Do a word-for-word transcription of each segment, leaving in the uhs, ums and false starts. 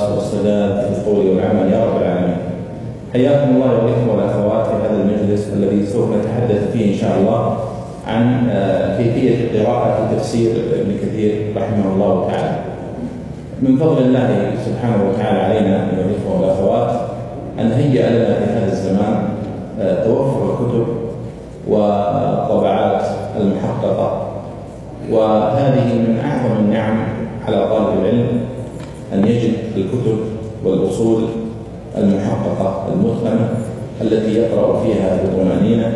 الإخلاص والسداد في القول والعمل يا رب العالمين. حياكم الله يا الإخوة والأخوات في هذا المجلس الذي سوف نتحدث فيه إن شاء الله عن كيفية قراءة تفسير ابن كثير رحمه الله تعالى. من فضل الله سبحانه وتعالى علينا أيها الإخوة والأخوات أن هيأ لنا في هذا الزمان توفر الكتب والطبعات المحققة، وهذه من أعظم النعم على طالب العلم أن يجد الكتب والأصول المحققة المتقنة التي يقرأ فيها بطمأنينة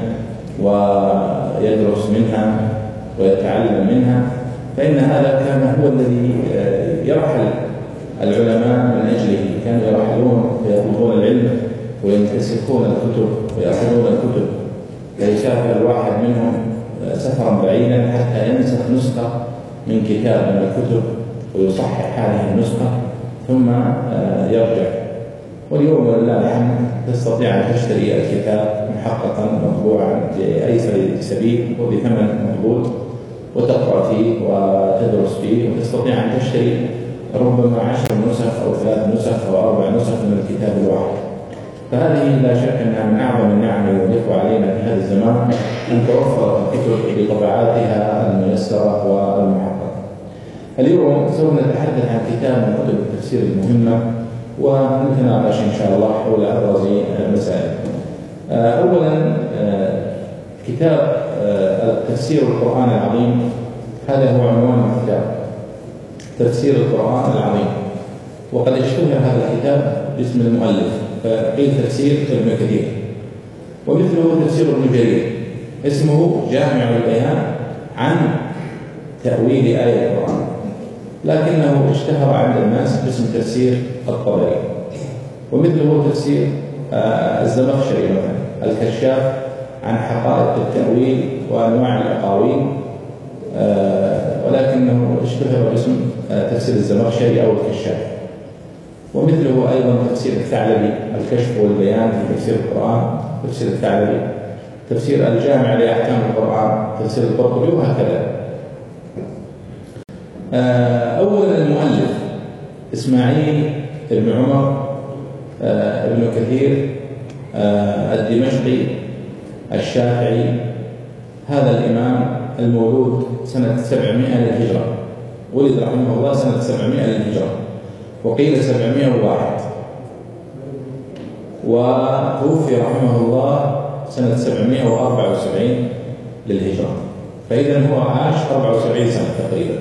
ويدرس منها ويتعلم منها، فإن هذا كان هو الذي يرحل العلماء من أجله. كانوا يرحلون ويطلبون العلم وينتسخون الكتب ويأخذون الكتب، فيسافر الواحد منهم سفرا بعيدا حتى ينسخ نسخة من كتاب من الكتب ويصحح هذه النسخة ثم يرجع. واليوم ولله الحمد تستطيع أن تشتري الكتاب محققا مطبوعا بأيسر سبيل وبثمن مقبول وتقرأ فيه وتدرس فيه، وتستطيع أن تشتري ربما عشر نسخ أو ثلاث نسخ أو أربع نسخ من الكتاب الواحد. فهذه لا شك أنها من أعظم النعم يضيف علينا في هذا الزمان أن توفر الكتب بطبعاتها الميسرة والمحققة. اليوم سوف نتحدث عن كتاب من كتب التفسير المهمة ونتناقش إن شاء الله حول أبرز مسائل. أولا كتاب تفسير القرآن العظيم، هذا هو عنوان الكتاب، تفسير القرآن العظيم. وقد اشتهر هذا الكتاب باسم المؤلف، فقيل تفسير ابن كثير، ومثله تفسير ابن جرير اسمه جامع البيان عن تأويل آية القرآن، لكنه اشتهر عند الناس باسم تفسير الطبري. ومثله تفسير الزمخشري مثلا الكشاف عن حقائق التأويل وأنواع الأقاويل، ولكنه اشتهر باسم تفسير الزمخشري أو الكشاف. ومثله أيضا تفسير الثعلبي الكشف والبيان في تفسير القرآن، تفسير الثعلبي، تفسير الجامع لأحكام القرآن، تفسير القرطبي، وهكذا. أولا المؤلف إسماعيل بن عمر ابن كثير الدمشقي الشافعي، هذا الإمام المولود سنة سبعمائة للهجرة، ولد رحمه الله سنة سبعمائة للهجرة، وقيل سبعمائة وواحد، وتوفي رحمه الله سنة سبعمائة وأربعة وسبعين للهجرة، فإذا هو عاش أربعة وسبعين سنة تقريبا.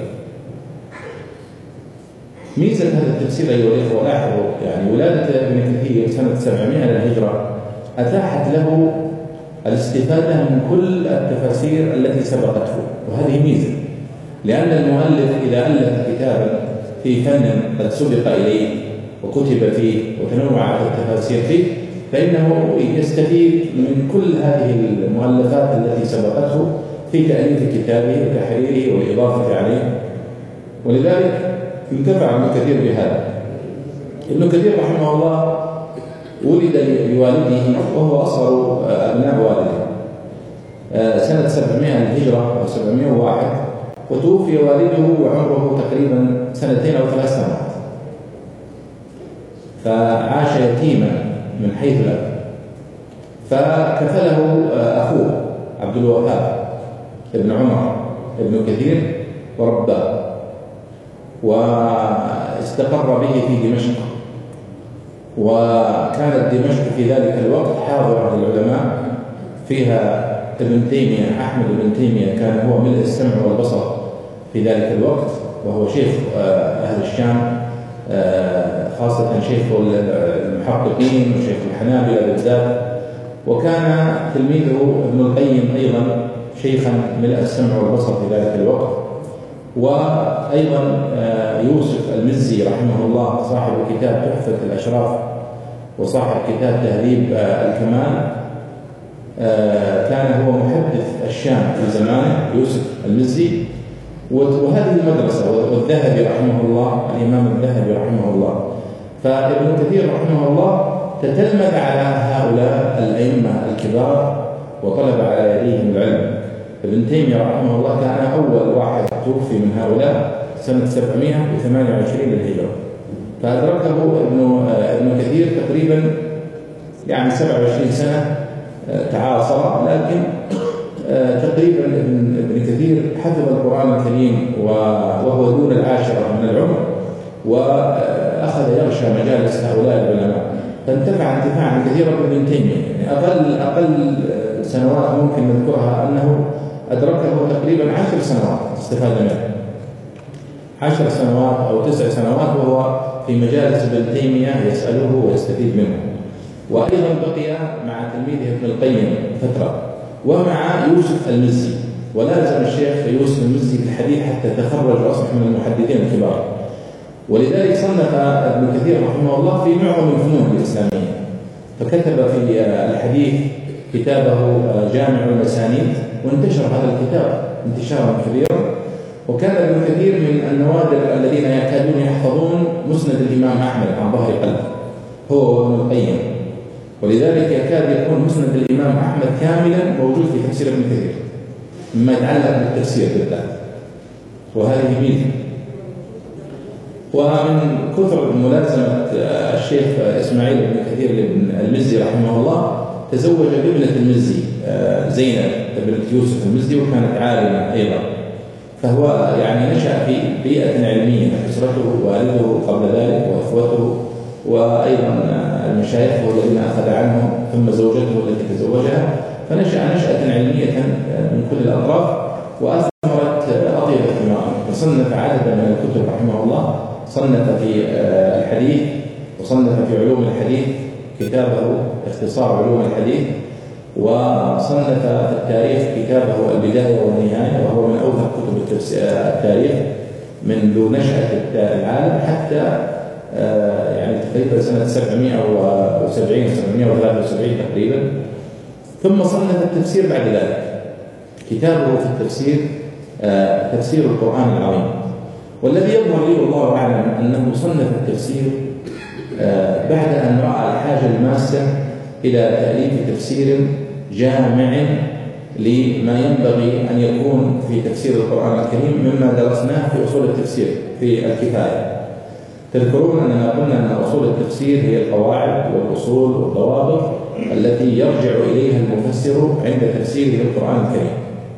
ميزة هذا التفسير أيها الإخوة، لاحظوا يعني ولادة ابن كثير سنة سبعمائة للهجرة أتاحت له الاستفادة من كل التفاسير التي سبقته، وهذه ميزة، لأن المؤلف إذا ألف كتابا في فن قد سبق إليه وكتب فيه وتنوعت التفاسير فيه، فإنه يستفيد من كل هذه المؤلفات التي سبقته في تأليف كتابه وتحريره والإضافة عليه، ولذلك انتفع ابن كثير بهذا. ابن كثير رحمه الله ولد لوالده وهو أصغر أبناء والده سنة سبعمائة للهجرة أو سبعمائة وواحد، وتوفي والده وعمره تقريبا سنتين أو ثلاث سنوات، فعاش يتيما من حيث الأب، فكفله أخوه عبد الوهاب ابن عمر ابن كثير ورباه، واستقر به في دمشق. وكانت دمشق في ذلك الوقت حاضرة للعلماء، فيها ابن تيمية، أحمد بن تيمية كان هو ملء السمع والبصر في ذلك الوقت، وهو شيخ أهل الشام، خاصة شيخ المحققين وشيخ الحنابلة بالذات. وكان تلميذه ابن القيم أيضا شيخا ملء السمع والبصر في ذلك الوقت. وأيضا يوسف المزي رحمه الله صاحب كتاب تحفة الأشراف وصاحب كتاب تهذيب الكمال، كان هو محدث الشام في زمانه يوسف المزي. وهذه المدرسة، والذهبي رحمه الله، الإمام الذهبي رحمه الله. فابن كثير رحمه الله تتلمذ على هؤلاء الأئمة الكبار وطلب على يديهم العلم. ابن تيمية رحمه الله كان أول واحد توفي من هؤلاء سنة سبعمائة وثمانية وعشرين للهجرة، فأدركه ابن ابن كثير تقريبا يعني سبعة وعشرين سنة تعاصر، لكن تقريبا ابن ابن كثير حفظ القرآن الكريم وهو دون العاشرة من العمر، وأخذ يغشى مجالس هؤلاء العلماء، فانتفع انتفاعا كثيرا بابن تيمية. يعني أقل أقل سنوات ممكن نذكرها أنه أدركه تقريبا عشر سنوات استفاد منه، عشر سنوات أو تسع سنوات وهو في مجالس ابن تيمية يسأله ويستفيد منه. وأيضا بقي مع تلميذه ابن القيم فترة ومع يوسف المزي، ولازم الشيخ يوسف المزي في الحديث حتى تخرج وأصبح من المحدثين الكبار. ولذلك صنف ابن كثير رحمه الله في معظم الفنون الإسلامية، فكتب في الحديث كتابه جامع المسانيد، وانتشر هذا الكتاب انتشارا كبيرا. وكان ابن كثير من النوادر الذين يكادون يحفظون مسند الإمام أحمد عن ظهر قلب، هو وابن القيم، ولذلك يكاد يكون مسند الإمام أحمد كاملا موجود في تفسير ابن كثير مما يتعلق بالتفسير بالذات، وهذه ميزة. ومن كثر ملازمة الشيخ إسماعيل بن كثير المزي رحمه الله تزوج بابنة المزي زينب بنت يوسف المزي، وكانت عالمة أيضا، فهو يعني نشأ في بيئة علمية، أسرته والده قبل ذلك وإخوته وأيضا المشايخ الذين أخذ عنهم، ثم زوجته التي تزوجها، فنشأ نشأة علمية من كل الأطراف وأثمرت أطيب ثمار. وصنف عددا من الكتب رحمه الله، صنف في الحديث وصنف في علوم الحديث كتابه اختصار علوم الحديث، وصنف في التاريخ كتابه البداية والنهاية، وهو من أوثق كتب التاريخ منذ نشأة العالم حتى يعني تقريبا سنة سبعمائة وسبعين سبعمائة وثلاثة وسبعين تقريبا. ثم صنف التفسير بعد ذلك، كتابه في التفسير تفسير القرآن العظيم. والذي يظهر لي والله أعلم أنه صنف التفسير بعد أن رأى الحاجة الماسة إلى تأليف تفسير جامع لما ينبغي أن يكون في تفسير القرآن الكريم مما درسناه في أصول التفسير في الكفاية. تذكرون أننا قلنا أن أصول التفسير هي القواعد والأصول والضوابط التي يرجع إليها المفسر عند تفسيره للقرآن الكريم،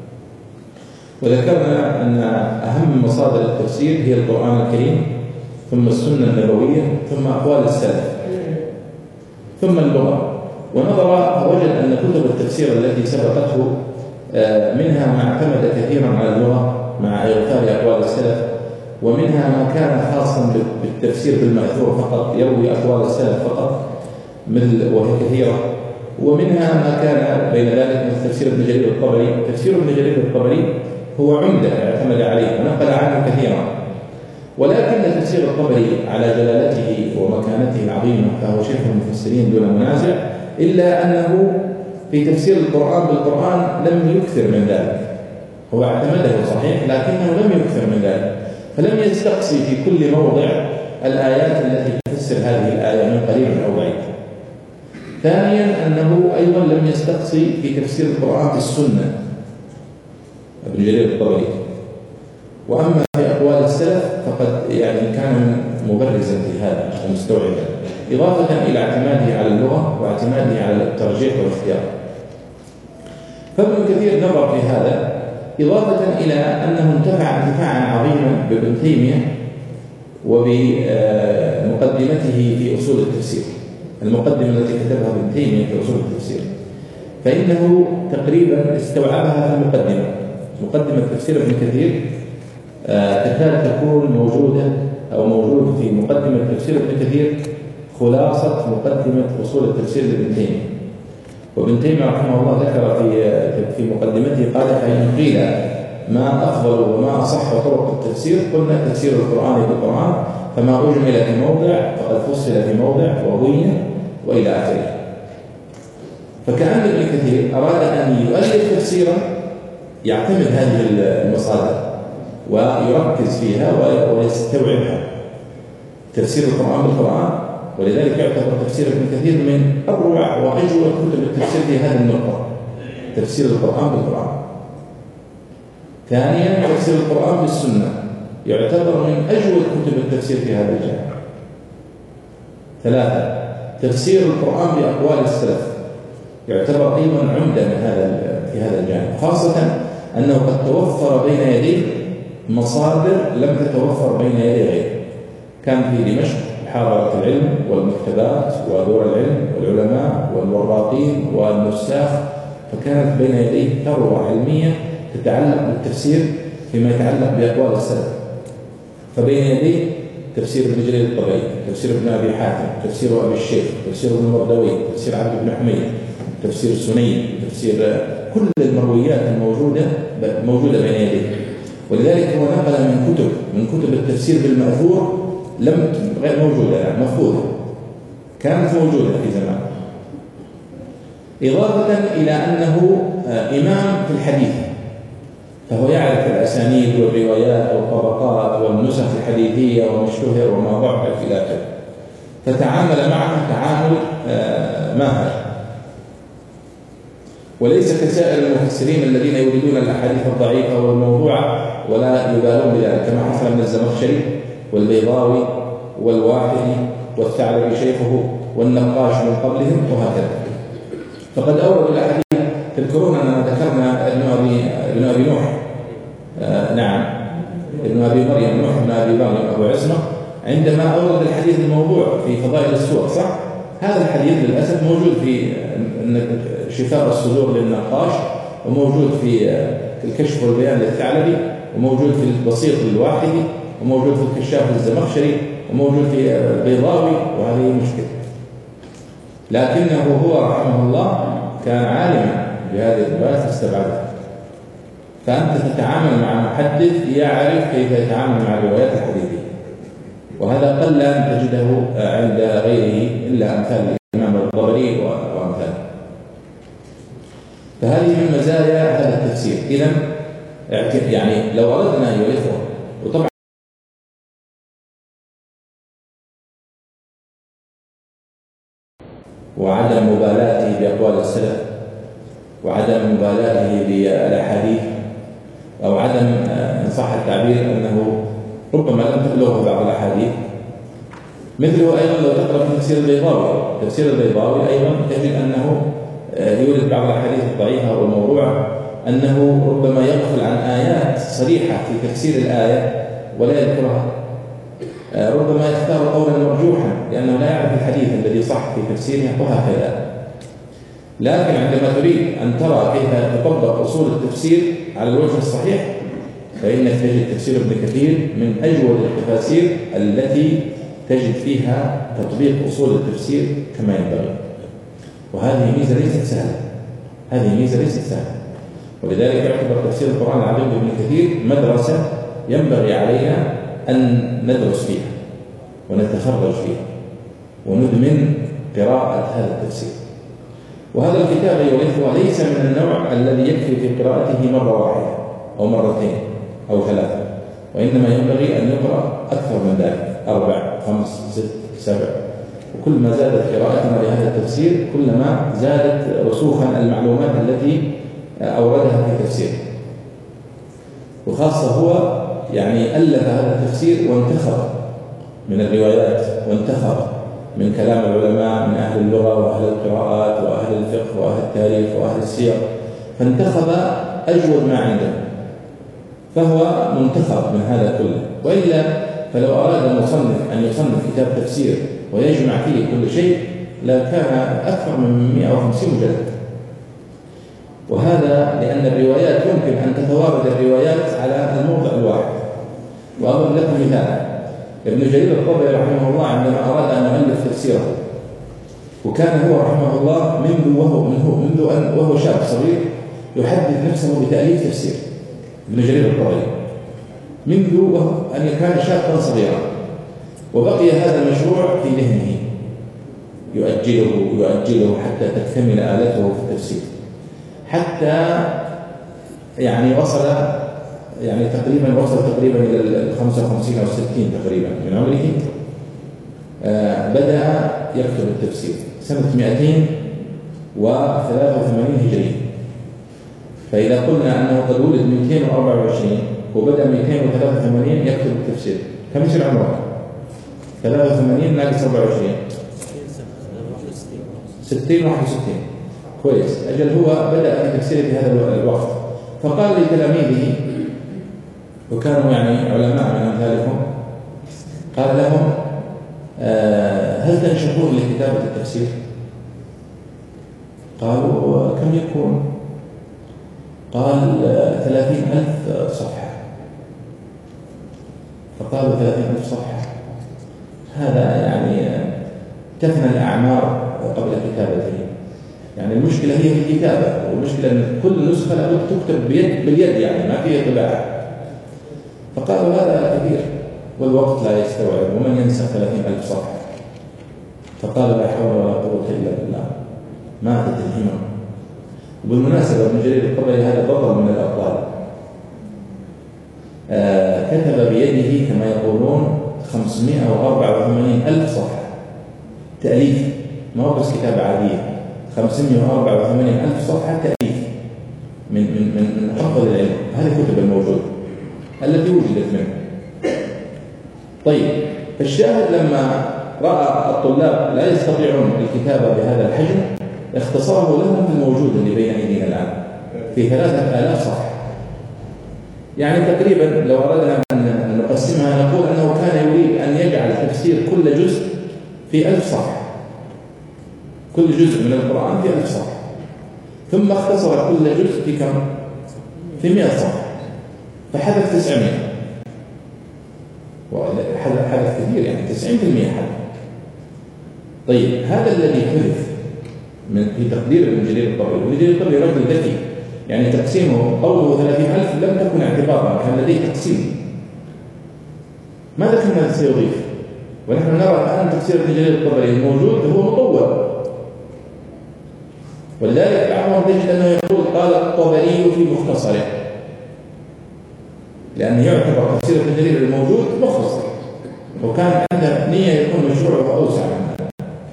وذكرنا أن أهم مصادر التفسير هي القرآن الكريم، ثم السنة النبوية، ثم أقوال السلف، ثم اللغة. ونظر فوجد أن كتب التفسير التي سبقته منها ما اعتمد كثيرا على اللغة مع إغفال أقوال السلف، ومنها ما كان خاصا بالتفسير بالمأثور فقط، يروي أقوال السلف فقط وهي كثيرة، ومنها ما كان بين ذلك من تفسير ابن جرير الطبري. تفسير ابن جرير الطبري هو عمدة اعتمد عليه ونقل عنه كثيرا، ولكن تفسير الطبري على جلالته ومكانته العظيمة فهو شيخ المفسرين دون منازع، إلا أنه في تفسير القرآن بالقرآن لم يكثر من ذلك. هو اعتمده صحيح لكنه لم يكثر من ذلك، فلم يستقصي في كل موضع الآيات التي تفسر هذه الآية من قريب أو بعيد. ثانيا أنه أيضا لم يستقصي في تفسير القرآن بالسنة ابن جرير الطبري. وأما في أقوال السلف فقد يعني كان مبرزا في هذا ومستوعبا، إضافة إلى اعتماده على اللغة واعتماده على الترجيح والاختيار. فابن كثير نظر في هذا، إضافة إلى أنه انتفع انتفاعا عظيما بابن تيمية وبمقدمته في أصول التفسير، المقدمة التي كتبها ابن تيمية في أصول التفسير، فإنه تقريبا استوعبها في المقدمة. مقدمة تفسير ابن كثير تكاد تكون موجودة أو موجود في مقدمة تفسير ابن كثير خلاصة مقدمة أصول التفسير لابن تيمية. وابن تيمية رحمه الله ذكر في في مقدمته قال: فإن قيل ما أفضل وما أصح طرق التفسير قلنا تفسير القرآن بالقرآن، فما أجمل في موضع فقد فصل في موضع وبين وإلى آخره. فكأن ابن كثير أراد أن يؤلف تفسيرا يعتمد هذه المصادر ويركز فيها ويستوعبها، تفسير القرآن بالقرآن. ولذلك يعتبر تفسير ابن كثير من أروع وأجود كتب التفسير في هذه النقطة، تفسير القرآن بالقرآن. ثانيا تفسير القرآن بالسنة يعتبر من أجود كتب التفسير في هذا الجانب. ثلاثة، تفسير القرآن بأقوال السلف يعتبر أيضا عمدة من هذا في هذا الجانب، خاصة أنه قد توفر بين يديه مصادر لم تتوفر بين يدي غيره. كان في دمشق حاضرة العلم والمكتبات ودور العلم والعلماء والوراقين والنساخ، فكانت بين يديه ثروة علمية تتعلق بالتفسير فيما يتعلق بأقوال السلف. فبين يديه تفسير ابن جرير الطبري، تفسير ابن أبي حاتم، تفسير أبي الشيخ، تفسير ابن مردوي، تفسير عبد بن حميد، تفسير السني، تفسير كل المرويات الموجودة موجودة بين يديه. ولذلك هو نقل من كتب من كتب التفسير بالمأثور لم غير موجودة، يعني مفقودة، كانت موجودة في زمان، إضافة إلى أنه إمام في الحديث، فهو يعرف الأسانيد والروايات والطبقات والنسخ الحديثية وما اشتهر وما ضعف إلى آخره، فتعامل معه تعامل ماهر، وليس كسائر المفسرين الذين يريدون الأحاديث الضعيفة والموضوعة ولا يبالون بذلك، كما حصل من الزمخشري والبيضاوي والواحدي والثعلبي شيخه والنقاش من قبلهم وهكذا. فقد أوردوا الأحاديث، تذكرون أننا ذكرنا ابن أبي ابن أبي نوح آه نعم ابن أبي مريم نوح ابن أبي مريم أبو عصمة عندما أورد الحديث الموضوع في فضائل السور، صح؟ هذا الحديث للأسف موجود في شفاء الصدور للنقاش، وموجود في الكشف والبيان للثعلبي، وموجود في البسيط للواحدي، وموجود في الكشاف للزمخشري، وموجود في البيضاوي، وهذه مشكلة. لكنه هو رحمه الله كان عالما بهذه الروايات فاستبعدها. فأنت تتعامل مع محدث يعرف كيف يتعامل مع الروايات الحديثية، وهذا قل أن تجده عند غيره إلا أمثال الإمام الطبري وأمثاله. فهذه من مزايا هذا التفسير. إذن يعني لو أردنا أيها الإخوة، وطبعا وعدم مبالاته بأقوال السلف، وعدم مبالاته بالأحاديث، أو عدم إن صح التعبير أنه ربما لم تبلغه بعض الأحاديث. مثله أيضا لو تقرأ في تفسير البيضاوي، تفسير البيضاوي أيضا تجد أنه يورد بعض الأحاديث الضعيفة والموضوعة، أنه ربما يغفل عن آيات صريحة في تفسير الآية ولا يذكرها، ربما يختار قولا مرجوحا لأنه لا يعرف الحديث الذي صح في تفسيره وهكذا. لكن عندما تريد أن ترى كيف تطبق أصول التفسير على الوجه الصحيح، فإنك تجد تفسير ابن كثير من أجود التفاسير التي تجد فيها تطبيق أصول التفسير كما ينبغي. وهذه ميزة ليست سهلة، هذه ميزة ليست سهلة، ولذلك يعتبر تفسير القرآن العظيم بابن كثير مدرسة ينبغي علينا أن ندرس فيها ونتخرج فيها وندمن قراءة هذا التفسير. وهذا الكتاب أيها الإخوة ليس من النوع الذي يكفي في قراءته مرة واحدة أو مرتين أو ثلاثة، وإنما ينبغي أن يقرأ أكثر من ذلك، أربع، خمس، ست، سبع. وكل ما زادت قراءتنا لهذا التفسير كلما زادت رسوخا المعلومات التي أوردها في تفسيره. وخاصة هو يعني ألف هذا التفسير وانتخب من الروايات، وانتخب من كلام العلماء من أهل اللغة وأهل القراءات وأهل الفقه وأهل التاريخ وأهل السير، فانتخب أجود ما عنده، فهو منتخب من هذا كله. وإلا فلو أراد المصنف أن يصنف كتاب تفسير ويجمع فيه كل شيء لكان أكثر من مئة وخمسين مجلد. وهذا لأن الروايات يمكن أن تتوارد الروايات على الموضع الواحد. وأضرب لكم مثال، ابن جرير الطبري رحمه الله عندما أراد أن يؤلف تفسيره، وكان هو رحمه الله منذ وهو منذ, منذ أن وهو شاب صغير يحدث نفسه بتأليف تفسير ابن جرير الطبري، منذ أن كان شابا صغيرا، وبقي هذا المشروع في ذهنه يؤجله يؤجله حتى تكتمل آلته في التفسير، حتى يعني وصل يعني تقريبا وصل تقريبا إلى الخمسة وخمسين أو ستين تقريبا من عمره. آه بدأ يكتب التفسير سنة مئتين وثلاثة وثمانين هجرية، فإذا قلنا أنه قد ولد مئتين وأربعة وعشرين وبدأ مئتين وثلاثة وثمانين يكتب التفسير، كم يصير عمره؟ ثلاثة وثمانين ناقص أربعة وعشرين ستين واحد وستين. كويس. أجل هو بدأ في تفسيره في هذا الوقت، فقال لتلاميذه وكانوا يعني علماء من أمثالكم، قال لهم آه هل تنشطون لكتابة التفسير؟ قالوا كم يكون؟ قال ثلاثين ألف صفحة. فقالوا ثلاثين ألف صفحة، هذا يعني تفنى الأعمار قبل كتابته. يعني المشكلة هي في الكتابة، والمشكلة أن كل نسخة لابد تكتب بيد باليد، يعني ما فيها طباعة. فقالوا هذا كثير والوقت لا يستوعب، ومن ينسى ثلاثين ألف صفحة؟ فقالوا لا حول ولا قوة إلا بالله، ماتت الهمم. وبالمناسبة ابن جرير الطبري هذا بطل من الأبطال، آه كتب بيده كما يقولون خمسمائة وأربعة وثمانين ألف صفحة تأليف، ما هو بس كتابة عادية، خمسمائة وأربعة وثمانين ألف صفحة تأليف من من من من أفضل العلم. هذه الكتب الموجودة التي وجدت منه. طيب، الشاهد لما رأى الطلاب لا يستطيعون الكتابة بهذا الحجم اختصره لهم في الموجود اللي بين أيدينا الآن في ثلاثة آلاف صفحة. يعني تقريبا لو أردنا أن نقسمها نقول أنه كان يريد أن يجعل تفسير كل جزء في ألف صفحة، كل جزء من القرآن في ألف صفحة، ثم اختصر كل جزء في كم؟ في مئة صفحة، فحذف تسعمائة، حذف كثير يعني تسعين بالمئة حذف. طيب، هذا الذي حذف من في تقدير ابن جرير الطبري، وابن جرير الطبري رجل ذكي، يعني تقسيمه قوله ثلاثين ألف لم تكن اعتبارا، كان لديه تقسيم. ماذا كان سيضيف؟ ونحن نرى الآن تفسير ابن جرير الطبري الموجود هو مطول، ولذلك بعضهم تجد أنه يقول قال الطبري في مختصره، لأنه يعتبر تفسير ابن جرير الموجود مختصر، وكان عنده نية يكون مشروعه أوسع من هذا.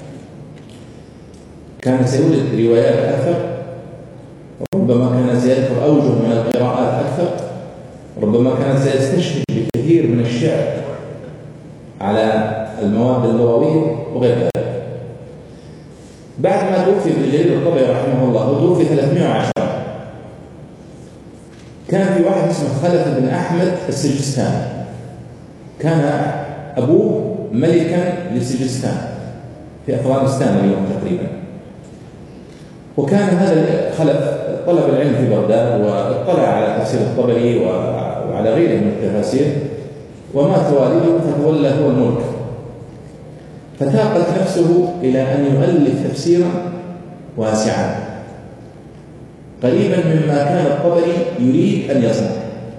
كان سيوجد روايات أكثر، ربما كان سيذكر أوجه من القراءات أكثر، ربما كان سيستشهد بكثير من الشعر على المواد اللغوية وغير ذلك. بعد ما توفي ابن جرير الطبري رحمه الله، توفي ثلاثمائة وعشرة، كان في واحد اسمه خلف بن أحمد السجستاني، كان أبوه ملكا لسجستان في أفغانستان اليوم تقريبا. وكان هذا خلف طلب العلم في بغداد، واطلع على تفسير الطبري وعلى غيره من التفاسير، ومات والده فتولى هو الملك، فتاقت نفسه إلى أن يؤلف تفسيرا واسعا قريبا مما كان الطبري يريد أن يصنع.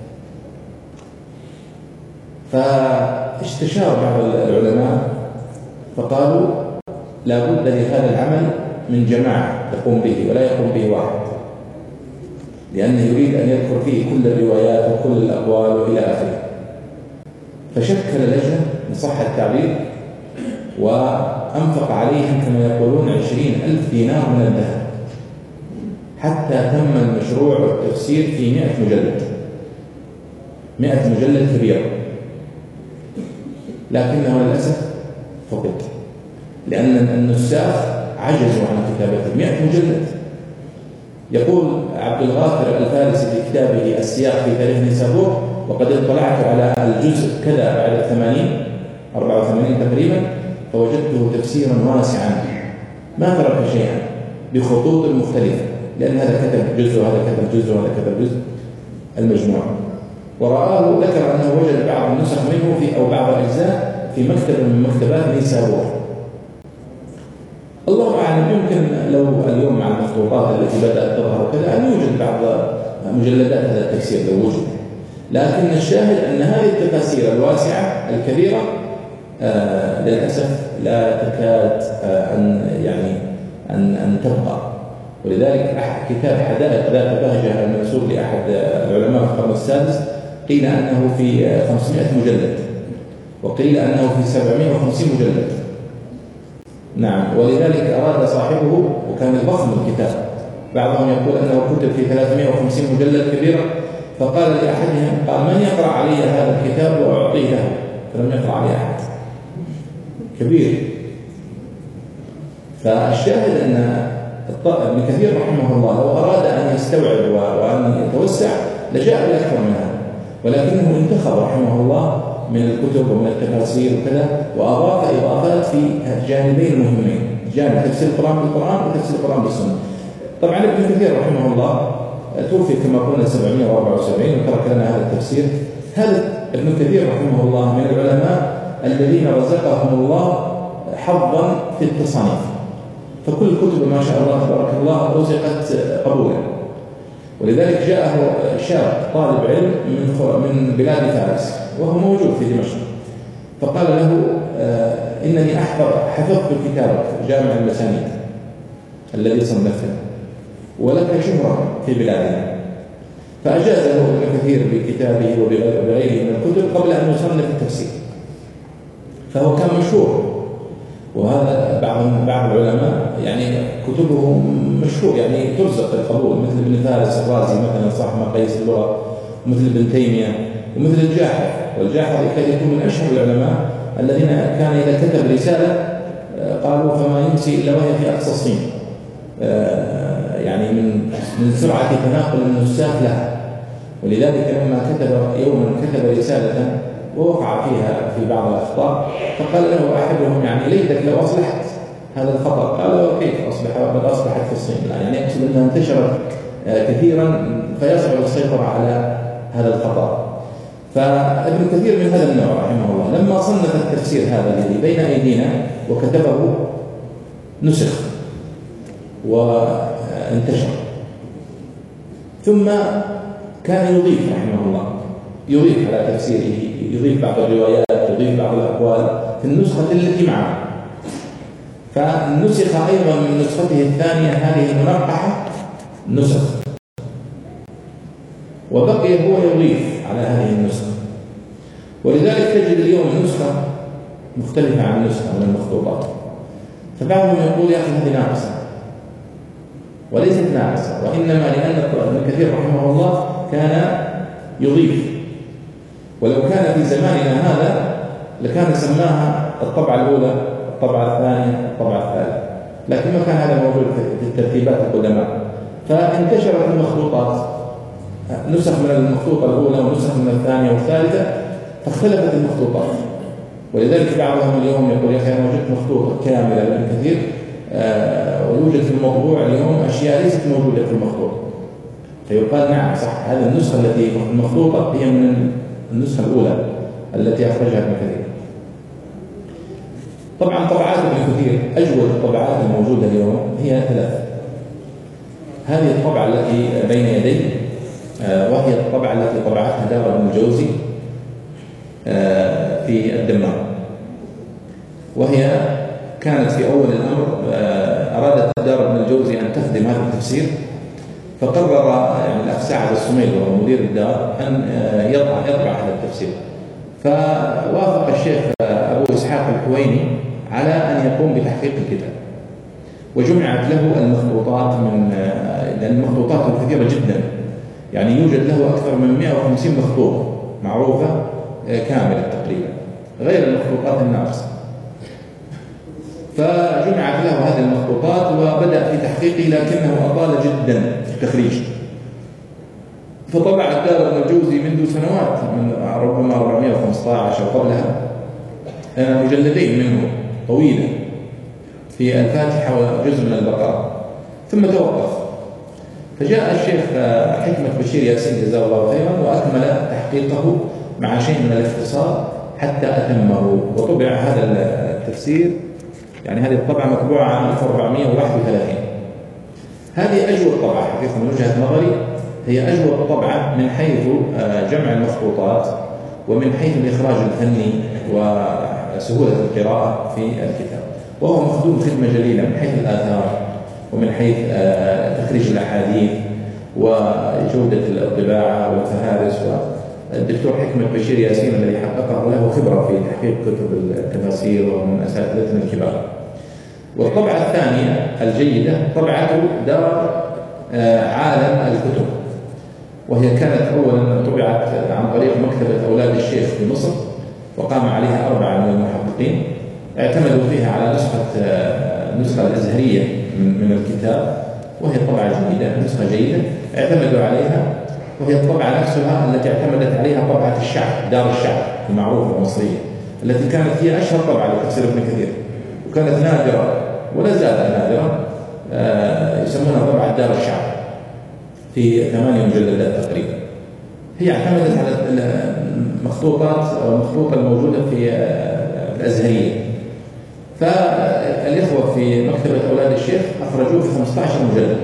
فاستشار بعض العلماء فقالوا لا بد لهذا العمل من جماعة تقوم به، ولا يقوم به واحد، لأنه يريد أن يذكر فيه كل الروايات وكل الأقوال وإلى آخره. فشكل لجنة لصح التعبير، وأنفق عليهم كما يقولون عشرين ألف دينار من الذهب، حتى تم المشروع والتفسير في مئة مجلد، مئة مجلد كبيرة، لكنه للأسف فقد، لأن النساخ عجزوا عن كتابته. مئة مجلد. يقول عبد الغافر الفارسي في كتابه السياق في تاريخ نيسابور: وقد اطلعت على الجزء كذا بعد الثمانين أربعة وثمانين تقريبا، فوجدته تفسيرا واسعا ما ترك شيئا بخطوط مختلفة، لأن هذا كتب جزء وهذا كتب جزء وهذا كتب جزء المجموعة. ورآه ذكر أنه وجد بعض النسخ منه في أو بعض الأجزاء في مكتب من مكتبات نيسابور. الله أعلم، يمكن لو اليوم مع المخطوطات التي بدأت تظهر كذا أن يوجد بعض مجلدات هذا التفسير لو وجد، لكن الشاهد أن هذه التفاسير الواسعة الكبيرة آه للأسف لا تكاد آه أن يعني أن أن تبقى. ولذلك كتاب حدائق ذات بهجة المنسوب لأحد العلماء في القرن السادس قيل أنه في خمسمائة مجلد، وقيل أنه في سبعمائة وخمسين مجلد. نعم، ولذلك أراد صاحبه، وكان ضخم الكتاب، بعضهم يقول أنه كتب في ثلاثمائة وخمسين مجلد كبيرة، فقال لأحدهم قال من يقرأ علي هذا الكتاب وأعطيه له، فلم يقرأ عليه أحد، كبير. فالشاهد أن ابن كثير رحمه الله لو أراد أن يستوعب وأن يتوسع لجاء بأكثر من هذا، ولكنه انتخب رحمه الله من الكتب ومن التفاسير وكذا، وأضاف إضافات في الجانبين المهمين، جانب تفسير القرآن بالقرآن وتفسير القرآن بالسنة. طبعا ابن كثير رحمه الله توفي كما قلنا سبعمائة وأربعة وسبعين وترك لنا هذا التفسير. هذا ابن كثير رحمه الله من العلماء الذين رزقهم الله حظا في التصانيف، فكل الكتب ما شاء الله تبارك الله رزقت قبولا. ولذلك جاءه شاب طالب علم من من بلاد فارس وهو موجود في دمشق، فقال له آه إنني أحفظ حفظت كتابك جامع المسانيد الذي صنفته ولك شهرة في بلادنا، فأجازه ابن كثير بكتابه وبغيره من الكتب قبل أن يصنف التفسير، فهو كان مشهور. وهذا بعض بعض العلماء يعني كتبه مشهور يعني ترزق القبول، مثل ابن فارس الرازي مثلا صاحب مقاييس اللغة، ومثل ابن تيمية ومثل الجاحظ. والجاحظ يكاد يكون من أشهر العلماء الذين كان إذا كتب رسالة قالوا فما يمسي إلا وهي في أقصى الصين، يعني من من سرعة تناقل النساخ لها. ولذلك لما كتب يوما كتب رسالة ووقع فيها في بعض الأخطاء، فقال له أحدهم يعني ليتك لو أصلحت هذا الخطأ. قال وكيف أصبح قد أصبحت في الصين؟ لا يعني أقصد أنها انتشرت كثيرا فيصعب السيطرة على هذا الخطأ. فابن كثير من هذا النوع رحمه الله لما صنف التفسير هذا الذي بين أيدينا وكتبه نسخ وانتشر، ثم كان يضيف رحمه الله يضيف على تفسيره، يضيف بعض الروايات، يضيف بعض الأقوال في النسخة التي معه. فنسخ أيضا من نسخته الثانية هذه المنقحة نسخ، وبقي هو يضيف على هذه النسخة. ولذلك تجد اليوم نسخة مختلفة عن نسخة من المخطوطات، فبعضهم يقول يا أخي هذه ناقصة، وليست ناقصة، وإنما لأن ابن كثير رحمه الله كان يضيف. ولو كان في زماننا هذا لكان سماها الطبعة الأولى، الطبعة الثانية، الطبعة الثالثة، لكن ما كان هذا موجود في الترتيبات القدماء. فانتشرت المخطوطات، نسخ من المخطوطة الأولى ونسخ من الثانية والثالثة، فاختلفت المخطوطات. ولذلك بعضهم اليوم يقول يا أخي أنا وجدت مخطوطة كاملة لابن كثير آه ويوجد في المطبوع اليوم أشياء ليست موجودة في المخطوطة، فيقال نعم صح، هذه النسخة التي المخطوطة هي من النسخة الأولى التي أخرجها ابن كثير. طبعا طبعات ابن كثير أجود الطبعات الموجودة اليوم هي ثلاثة. هذه الطبعة التي بين يدي آه وهي الطبعة التي طبعتها دار ابن الجوزي آه في الدمام، وهي كانت في أول الأمر آه أرادت دار ابن الجوزي أن تخدم هذا التفسير، فقرر يعني الأخ سعد الصميل وهو مدير الدار أن يطبع يطبع هذا التفسير. فوافق الشيخ أبو إسحاق الحويني على أن يقوم بتحقيق الكتاب، وجمعت له المخطوطات من لأن المخطوطات كثيرة جدا، يعني يوجد له أكثر من مئة وخمسين مخطوطة معروفة كاملة تقريبا غير المخطوطات الناقصة. فجمعت له هذه المخطوطات وبدأ في تحقيقه، لكنه أطال جدا في التخريج، فطبع الدار ابن الجوزي منذ سنوات، من ربما أربعمائة وخمسة عشر أو قبلها مجلدين منه طويلة في الفاتحة وجزء من البقرة، ثم توقف. فجاء الشيخ حكمة بشير ياسين جزاه الله خيرا وأكمل تحقيقه مع شيء من الاختصار حتى أتمه، وطبع هذا التفسير، يعني هذه الطبعة مطبوعة عام ألف وأربعمائة وواحد وثلاثين. هذه أجود طبعة حقيقة من وجهة نظري، هي أجود طبعة من حيث جمع المخطوطات ومن حيث الإخراج الفني وسهولة القراءة في الكتاب، وهو مخدوم خدمة جليلة من حيث الآثار ومن حيث تخريج الأحاديث وجودة الطباعة والفهارس. والدكتور حكمة بشير ياسين الذي حققه له خبرة في تحقيق كتب التفاسير ومن أساتذتنا الكبار. والطبعة الثانية الجيدة طبعة دار عالم الكتب، وهي كانت أولا طبعت عن طريق مكتبة أولاد الشيخ في مصر، وقام عليها أربعة من المحققين اعتمدوا فيها على نسخة النسخة الأزهرية من الكتاب، وهي طبعة جيدة، نسخة جيدة اعتمدوا عليها، وهي الطبعة نفسها التي اعتمدت عليها طبعة الشعب، دار الشعب المعروفة المصرية، التي كانت هي أشهر طبعة لتفسير ابن كثير، وكانت نادرة ولا زالت نادرة، يسمونها طبعة دار الشعب في ثمانية مجلدات تقريبا. هي اعتمدت على المخطوطات أو المخطوطة الموجودة في الأزهرية. فالإخوة في مكتبة أولاد الشيخ أخرجوه في خمسة عشر مجلد،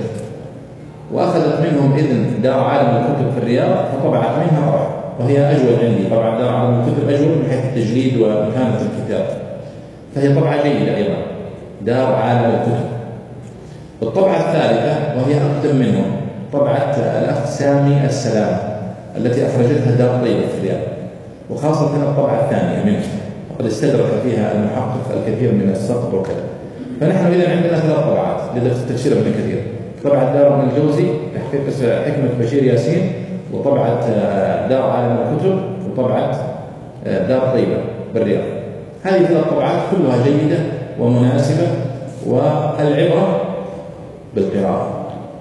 وأخذت منهم إذن دار عالم الكتب في الرياض فطبعت منها طبعة، وهي أجود عندي. طبعا دار عالم الكتب أجود من حيث التجليد ومكانة الكتاب، فهي طبعة جيدة أيضا، دار عالم الكتب. الطبعة الثالثة وهي أقدم منهم طبعة الأخ سامي السلام التي أخرجتها دار طيبة في الرياض، وخاصة الطبعة الثانية منها وقد استدرك فيها المحقق الكثير من السطر وكذا. فنحن إذا عندنا ثلاث طبعات لتفسير ابن كثير: طبعة دار ابن الجوزي تحقيق حكمة بشير ياسين، وطبعة دار عالم الكتب، وطبعة دار طيبة بالرياض. هذه ثلاث طبعات كلها جيدة ومناسبة، والعبرة بالقراءة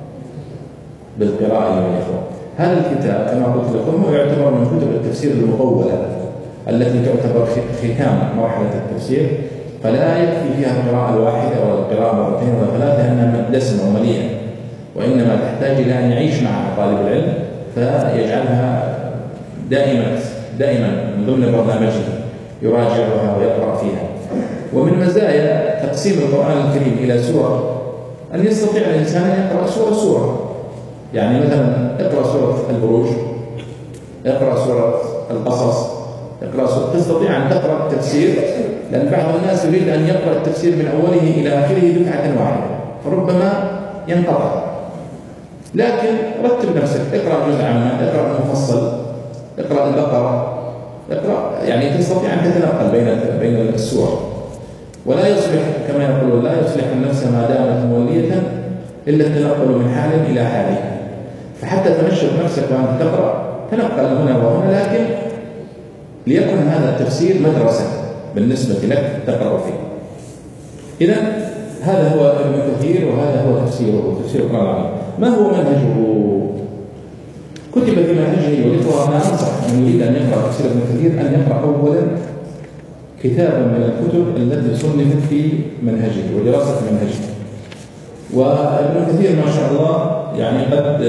بالقراءة يا إخوة. هذا الكتاب كما قلت لكم هو يعتبر من كتب التفسير المطولة التي تعتبر ختام مرحلة التفسير، فلا يكفي فيها القراءة الواحدة ولا القراءة مرتين ولا ثلاثة لأنها دسمة ومليئة، وإنما تحتاج إلى أن يعيش معها طالب العلم فيجعلها دائما دائما من ضمن برنامجه يراجعها ويقرأ فيها. ومن مزايا تقسيم القرآن الكريم إلى سور أن يستطيع الإنسان أن يقرأ سورة سورة. يعني مثلا اقرأ سورة البروج، اقرأ سورة القصص، اقرأ سورة، تستطيع أن تقرأ التفسير، لأن بعض الناس يريد أن يقرأ التفسير من أوله إلى آخره دفعة واحدة فربما ينقطع. لكن رتب نفسك، اقرأ جزء عما، اقرأ المفصل، اقرأ البقرة، اقرأ، يعني تستطيع أن تتنقل بين بين السور. ولا يصلح كما يقولون لا يصلح النفس ما دامت مولية إلا التنقل من حال إلى حال. فحتى تنشط نفسك وأنت تقرأ تنقل هنا وهنا، لكن ليكن هذا التفسير مدرسة بالنسبة لك تقرأ فيه. إذا هذا هو ابن كثير وهذا هو تفسيره، تفسير القرآن العظيم. ما هو منهجه؟ كتب في منهجه، والإخوة أنا أنصح من يريد أن يقرأ تفسير ابن كثير أن يقرأ أولا كتابا من الكتب التي صنفت في منهجه ودراسة منهجه. وابن كثير ما شاء الله يعني قد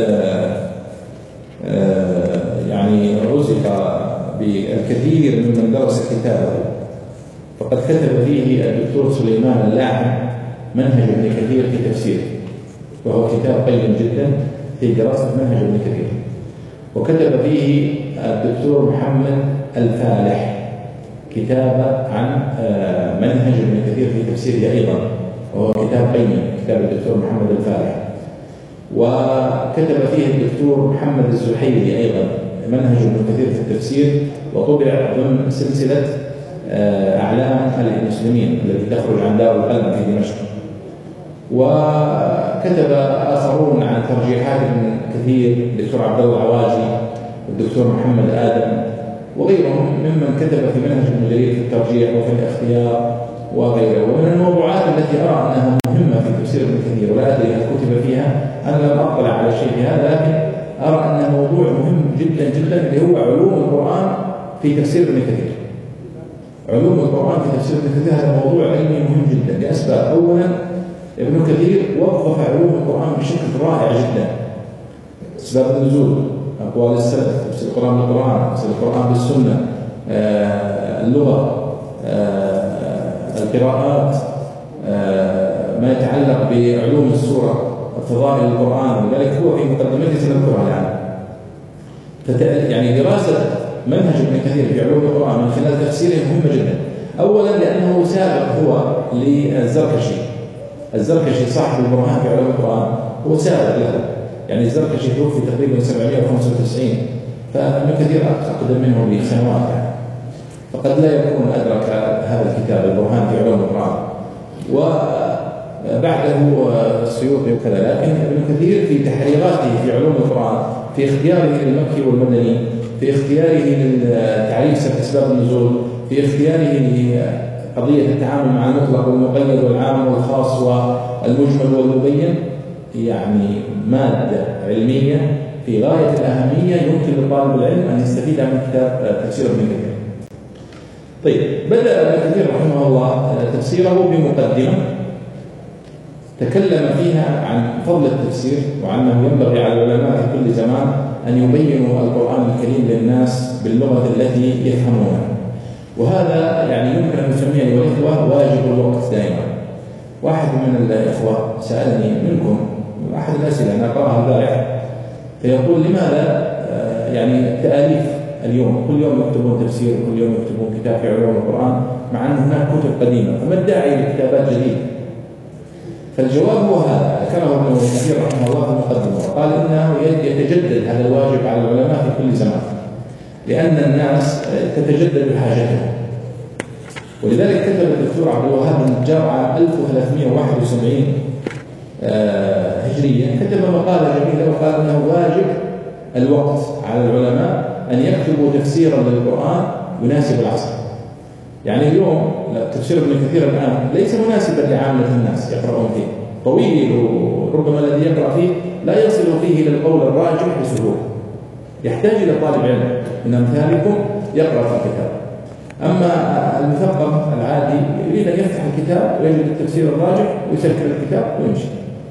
يعني رزق بالكثير ممن درس كتابه، فقد كتب فيه الدكتور سليمان اللاعب منهج ابن كثير في تفسيره، وهو كتاب قيم جدا في دراسة منهج ابن كثير. وكتب فيه الدكتور محمد الفالح كتاب عن منهج ابن كثير في تفسيره أيضا، وهو كتاب قيم، كتاب الدكتور محمد الفالح. وكتب فيه الدكتور محمد الزحيري أيضا منهج ابن كثير في التفسير، وطبع ضمن سلسلة أعلام المسلمين التي تخرج عن دار القلم في دمشق. وكتب آخرون عن ترجيحات ابن كثير، الدكتور عبد الله العواجي والدكتور محمد آدم وغيرهم ممن كتب في منهج ابن جرير في الترجيح وفي الاختيار وغيره. ومن الموضوعات التي أرى أنها مهمة في تفسير ابن كثير، ولا أدري هل كتب فيها، أنا لم أطلع على شيء في هذا، لكن أرى أنه موضوع مهم جدا جدا اللي هو علوم القرآن في تفسير ابن كثير. علوم القرآن في تفسير ابن كثير هذا موضوع علمي مهم جدا لأسباب. أولا ابن كثير وظف علوم القرآن بشكل رائع جدا: أسباب النزول، أقوال السلف، تفسير القرآن بالقرآن، تفسير القرآن بالسنة، آه اللغة، آه القراءات، آه ما يتعلق بعلوم السورة، فضائل القرآن، ولذلك هو في مقدمته سنذكرها الآن. يعني دراسة منهج ابن كثير في علوم القرآن من خلال تفسيره مهمة جدا. أولا لأنه سابق هو للزركشي، الزركشي صاحب البرهان في علوم القرآن هو سابق له، يعني الزركشي توفي تقريبا سبعمائة وخمسة وتسعين، فابن كثير أقدم منه بسنوات يعني، فقد لا يكون أدرك هذا الكتاب البرهان في علوم القرآن. وبعده السيوطي وكذا، لكن ابن كثير في تحريراته في علوم القرآن، في اختياره للمكي والمدني، في اختياره للتعريف أسباب النزول، في اختياره قضية التعامل مع المطلق والمقيد والعام والخاص والمجمل والمبين يعني مادة علمية في غاية الأهمية يمكن لطالب العلم أن يستفيد من كتاب تفسير ابن كثير. طيب، بدأ ابن كثير رحمه الله تفسيره بمقدمة تكلم فيها عن فضل التفسير وعنه ينبغي على العلماء في كل زمان أن يبينوا القرآن الكريم للناس باللغة التي يفهمونها، وهذا يعني يمكن أن نسميه الإخوة واجب الوقت دائما. واحد من الإخوة سألني منكم أحد الأسئلة أنا أقرأها البارحة، فيقول لماذا يعني تأليف اليوم كل يوم يكتبون تفسير وكل يوم يكتبون كتاب في علوم القرآن مع أن هناك كتب قديمة، فما الداعي لكتابات جديدة؟ فالجواب هو هذا ذكره ابن كثير رحمه الله في المقدمة، وقال إنه يتجدد هذا الواجب على العلماء في كل زمان لأن الناس تتجدد حاجتهم. ولذلك كتب الدكتور عبد الوهاب النجار عام ألف وثلاثمائة وواحد وسبعين هجرية كتب مقالة جميلة وقال أنه واجب الوقت على العلماء أن يكتبوا تفسيرا للقرآن يناسب العصر. يعني اليوم تفسير ابن كثير الآن ليس مناسبا لعامة الناس يقرؤون فيه، طويل وربما الذي يقرأ فيه لا يصل فيه إلى القول الراجح بسهولة، يحتاج إلى طالب علم من أمثالكم يقرأ في الكتاب. أما المثقف العادي يريد أن يفتح الكتاب ويجد التفسير الراجح ويسكر الكتاب ويمشي.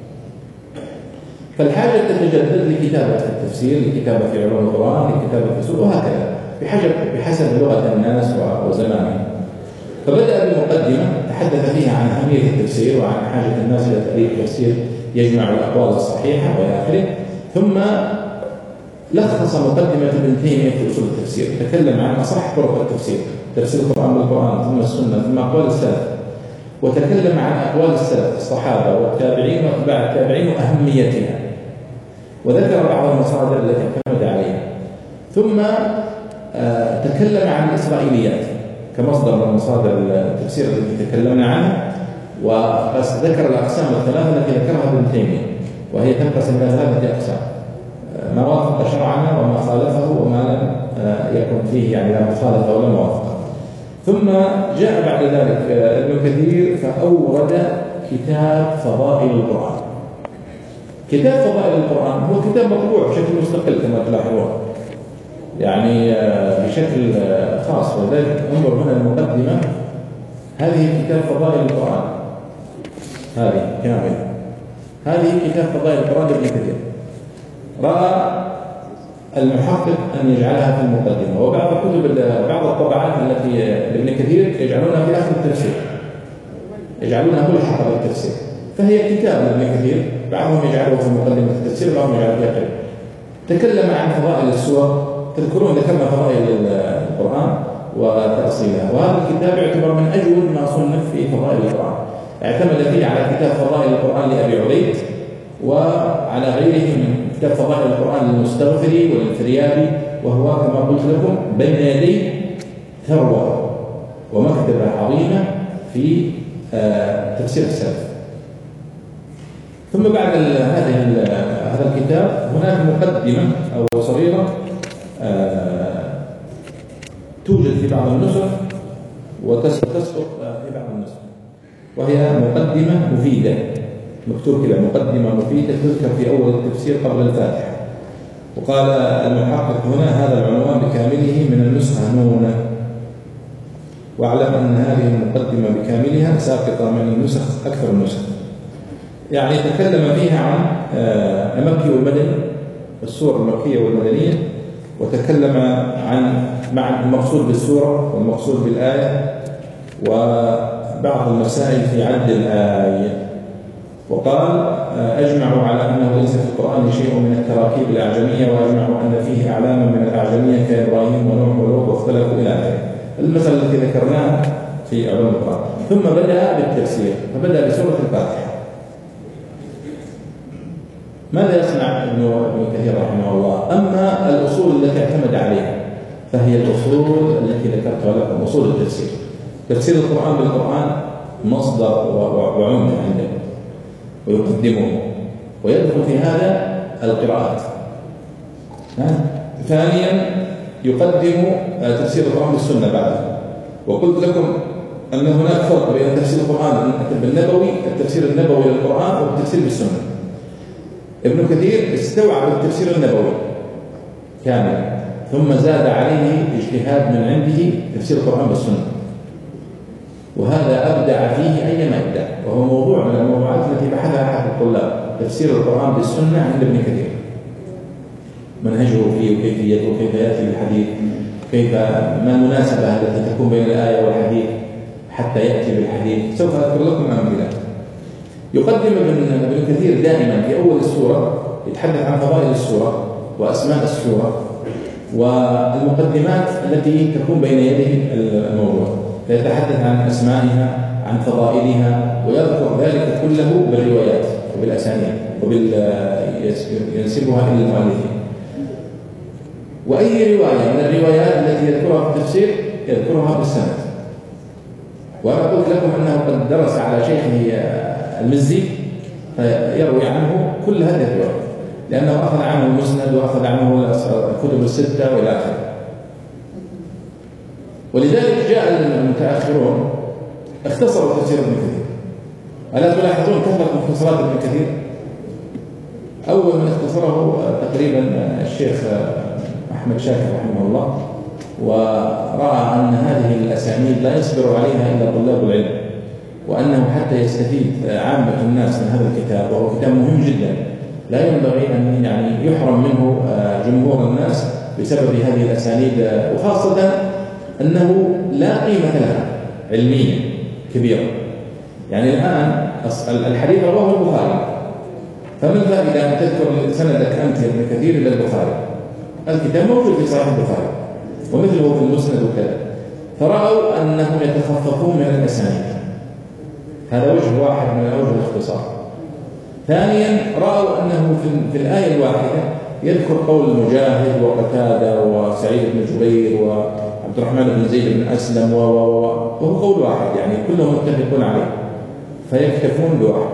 فالحاجة تتجدد لكتابة التفسير، لكتابة في علوم القرآن، لكتابة في السور وهكذا بحسب بحسب لغة الناس وزمانهم. فبدأ بمقدمة تحدث فيها عن أهمية التفسير وعن حاجة الناس إلى تأليف تفسير يجمع الأقوال الصحيحة وإلى آخره، ثم لخص مقدمة ابن تيمية في أصول التفسير، تكلم عن أصح طرق التفسير، تفسير القرآن بالقرآن ثم السنة ثم أقوال السلف، وتكلم عن أقوال السلف الصحابة والتابعين وأتباع التابعين وأهميتها، وذكر بعض المصادر التي اعتمد عليها، ثم آه تكلم عن الإسرائيليات كمصدر من مصادر التفسير التي تكلمنا عنها، وذكر الأقسام الثلاثة التي ذكرها ابن تيمية، وهي تنقسم إلى ثلاثة أقسام: ما وافق شرعنا وما خالفه وما لم يكن فيه يعني لا مخالفة ولا موافقة. ثم جاء بعد ذلك ابن كثير فأورد كتاب فضائل القرآن. كتاب فضائل القرآن هو كتاب مطبوع بشكل مستقل كما تلاحظون، يعني بشكل خاص، ولذلك انظر هنا المقدمة، هذه كتاب فضائل القرآن، هذه كاملة، هذه كتاب فضائل القرآن لابن كثير. رأى المحقق أن يجعلها في المقدمة، وبعض الكتب بعض الطبعات التي لابن كثير يجعلونها في آخر التفسير، يجعلونها ملحقة بالتفسير، فهي كتاب لابن كثير، بعضهم يجعله في مقدمة التفسير بعضهم يجعله في آخره. تكلم عن فضائل السور، تذكرون ذكرنا فضائل القرآن وتأصيلها، وهذا الكتاب يعتبر من أجود ما صنف في فضائل القرآن، اعتمد فيه على كتاب فضائل القرآن لأبي عبيد وعلى غيره من كتاب فضائل القرآن للمستغفري والفريابي، وهو كما قلت لكم بين يدي ثروة ومكتبة عظيمة في تفسير السلف. ثم بعد هذه هذا الكتاب هناك مقدمة أو صغيرة توجد في بعض النسخ وتسقط في بعض النسخ، وهي مقدمة مفيدة، مكتوب كده مقدمة مفيدة تذكر في أول التفسير قبل الفاتحة. وقال المحقق هنا: هذا العنوان بكامله من النسخة نونة، واعلم أن هذه المقدمة بكاملها ساقطة من النسخ أكثر النسخ. يعني تكلم فيها عن المكي والمدني، السور المكية والمدنية، وتكلم عن مع المقصود بالسورة والمقصود بالآية وبعض المسائل في عد الآية. وقال: أجمعوا على أنه ليس في القرآن شيء من التراكيب الأعجمية، وأجمعوا أن فيه أعلاما من الأعجمية كإبراهيم ونوح ولوط واختلفوا إلى آخره. المثل التي ذكرناها في علوم القرآن. ثم بدأ بالتفسير، فبدأ بسورة الفاتحة. ماذا يصنع ابن كثير رحمه الله؟ أما الأصول التي اعتمد عليها فهي الأصول التي ذكرتها لكم، أصول التفسير. تفسير القرآن بالقرآن مصدر وعمدة عنده ويقدمه، ويدخل في هذا القراءات. ثانيا يقدم تفسير القرآن بالسنة بعده. وقلت لكم أن هناك فرق بين تفسير القرآن النبوي التفسير النبوي للقرآن والتفسير بالسنة. ابن كثير استوعب التفسير النبوي كامل، ثم زاد عليه اجتهاد من عنده تفسير القرآن بالسنة، وهذا أبدع فيه أيما إبداع، وهو موضوع من الموضوعات التي بحثها أحد الطلاب، تفسير القرآن بالسنة عند ابن كثير، منهجه فيه وكيفيته وكيف يأتي بالحديث، كيف ما المناسبة التي تكون بين الآية والحديث حتى يأتي بالحديث. سوف أذكر لكم أمثلة. يقدم ابن كثير دائما في أول السورة يتحدث عن فضائل السورة وأسماء السورة والمقدمات التي تكون بين يديه الموضوع، فيتحدث عن أسمائها عن فضائلها، ويذكر ذلك كله بالروايات وبالأسانيد وينسبها إلى المؤلفين. وأي رواية من الروايات التي يذكرها في التفسير يذكرها بالسند. وأنا قلت لكم أنه قد درس على شيخه المزي فيروي عنه كل هذه الروايات، لأنه أخذ عنه المسند وأخذ عنه الكتب الستة وإلى آخره. ولذلك جاء المتأخرون اختصروا تفسير ابن كثير. ألا تلاحظون كثرة مختصرات ابن كثير؟ أول من اختصره تقريبا الشيخ أحمد شاكر رحمه الله، ورأى أن هذه الأسانيد لا يصبر عليها إلا طلاب العلم، وأنه حتى يستفيد عامة الناس من هذا الكتاب، وهو كتاب مهم جدا لا ينبغي أن يعني يحرم منه جمهور الناس بسبب هذه الأسانيد، وخاصة أنه لا قيمة لها علميا كبيرة. يعني الآن الحديث رواه البخاري، فما الفائدة أن تذكر سندك أنت ابن كثير إلى البخاري؟ الكتاب موجود في صحيح البخاري ومثله في المسند وكذا، فرأوا أنهم يتخففون من الأسانيد. هذا وجه واحد من أوجه الاختصار. ثانيا رأوا أنه في الآية الواحدة يذكر قول مجاهد وقتادة وسعيد بن جبير وعبد الرحمن بن زيد بن أسلم وهو قول واحد، يعني كلهم متفقون عليه، فيكتفون بواحد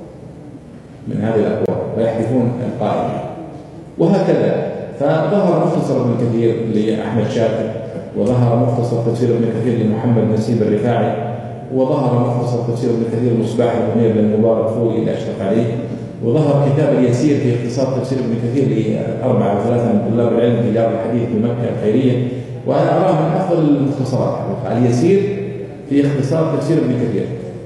من هذه الأقوال ويحذفون القائل، وهكذا. فظهر مختصر ابن كثير لأحمد شاكر، وظهر مختصر تفسير ابن كثير لمحمد نسيب الرفاعي، وظهر مختصر تفسير ابن كثير المصباح المنير للمبارك فوري اللي أشرف عليه، وظهر كتاب اليسير في اختصار تفسير ابن كثير لأربعة وثلاثة من طلاب العلم في دار الحديث في مكة الخيرية، وأنا أراه من أفضل المختصرات اليسير في اختصار تفسير ابن كثير.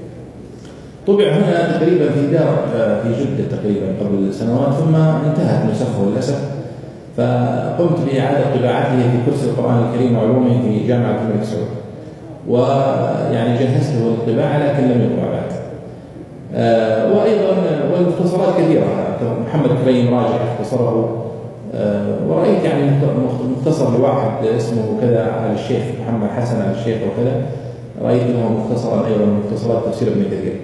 طبع هنا تقريبا في دار في جدة تقريبا قبل سنوات، ثم انتهت نسخه للأسف، فقمت بإعادة طباعته في كرسي القرآن الكريم وعلومه في جامعة الملك سعود، ويعني جهزته للطباعة لكن لم يطبع بعد. آه وأيضا والمختصرات كثيرة، محمد كريم راجع اختصره، آه ورأيت يعني مختصر لواحد اسمه كذا على الشيخ محمد حسن على الشيخ وكذا، رأيت له مختصرا أيضا من مختصرات تفسير ابن كثير.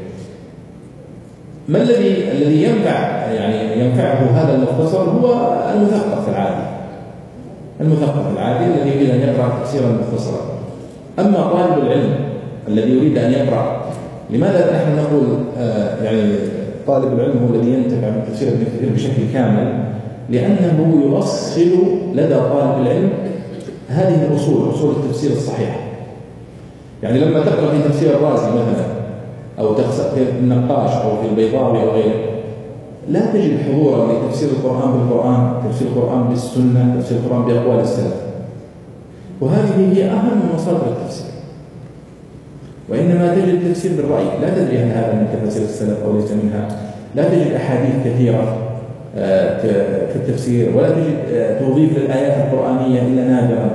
ما الذي الذي ينفع يعني ينفعه هذا المختصر هو المثقف العادي، المثقف العادي الذي يريد أن يقرأ تفسيرا مختصرا. أما طالب العلم الذي يريد أن يقرأ، لماذا نحن نقول آه يعني طالب العلم هو الذي ينتفع من تفسير ابن كثير بشكل كامل؟ لأنه يؤصل لدى طالب العلم هذه الأصول، أصول التفسير الصحيح. يعني لما تقرأ في تفسير الرازي مثلا، أو في النقاش أو في البيضاوي أو غيره، لا تجد حضورا لتفسير القرآن بالقرآن، تفسير القرآن بالسنة، تفسير القرآن بأقوال السلف، وهذه هي أهم مصادر التفسير. وإنما تجد التفسير بالرأي، لا تدري هل هذا من تفاسير السلف أو ليس منها، لا تجد أحاديث كثيرة في التفسير، ولا تجد توظيف للآيات القرآنية إلا نادرا،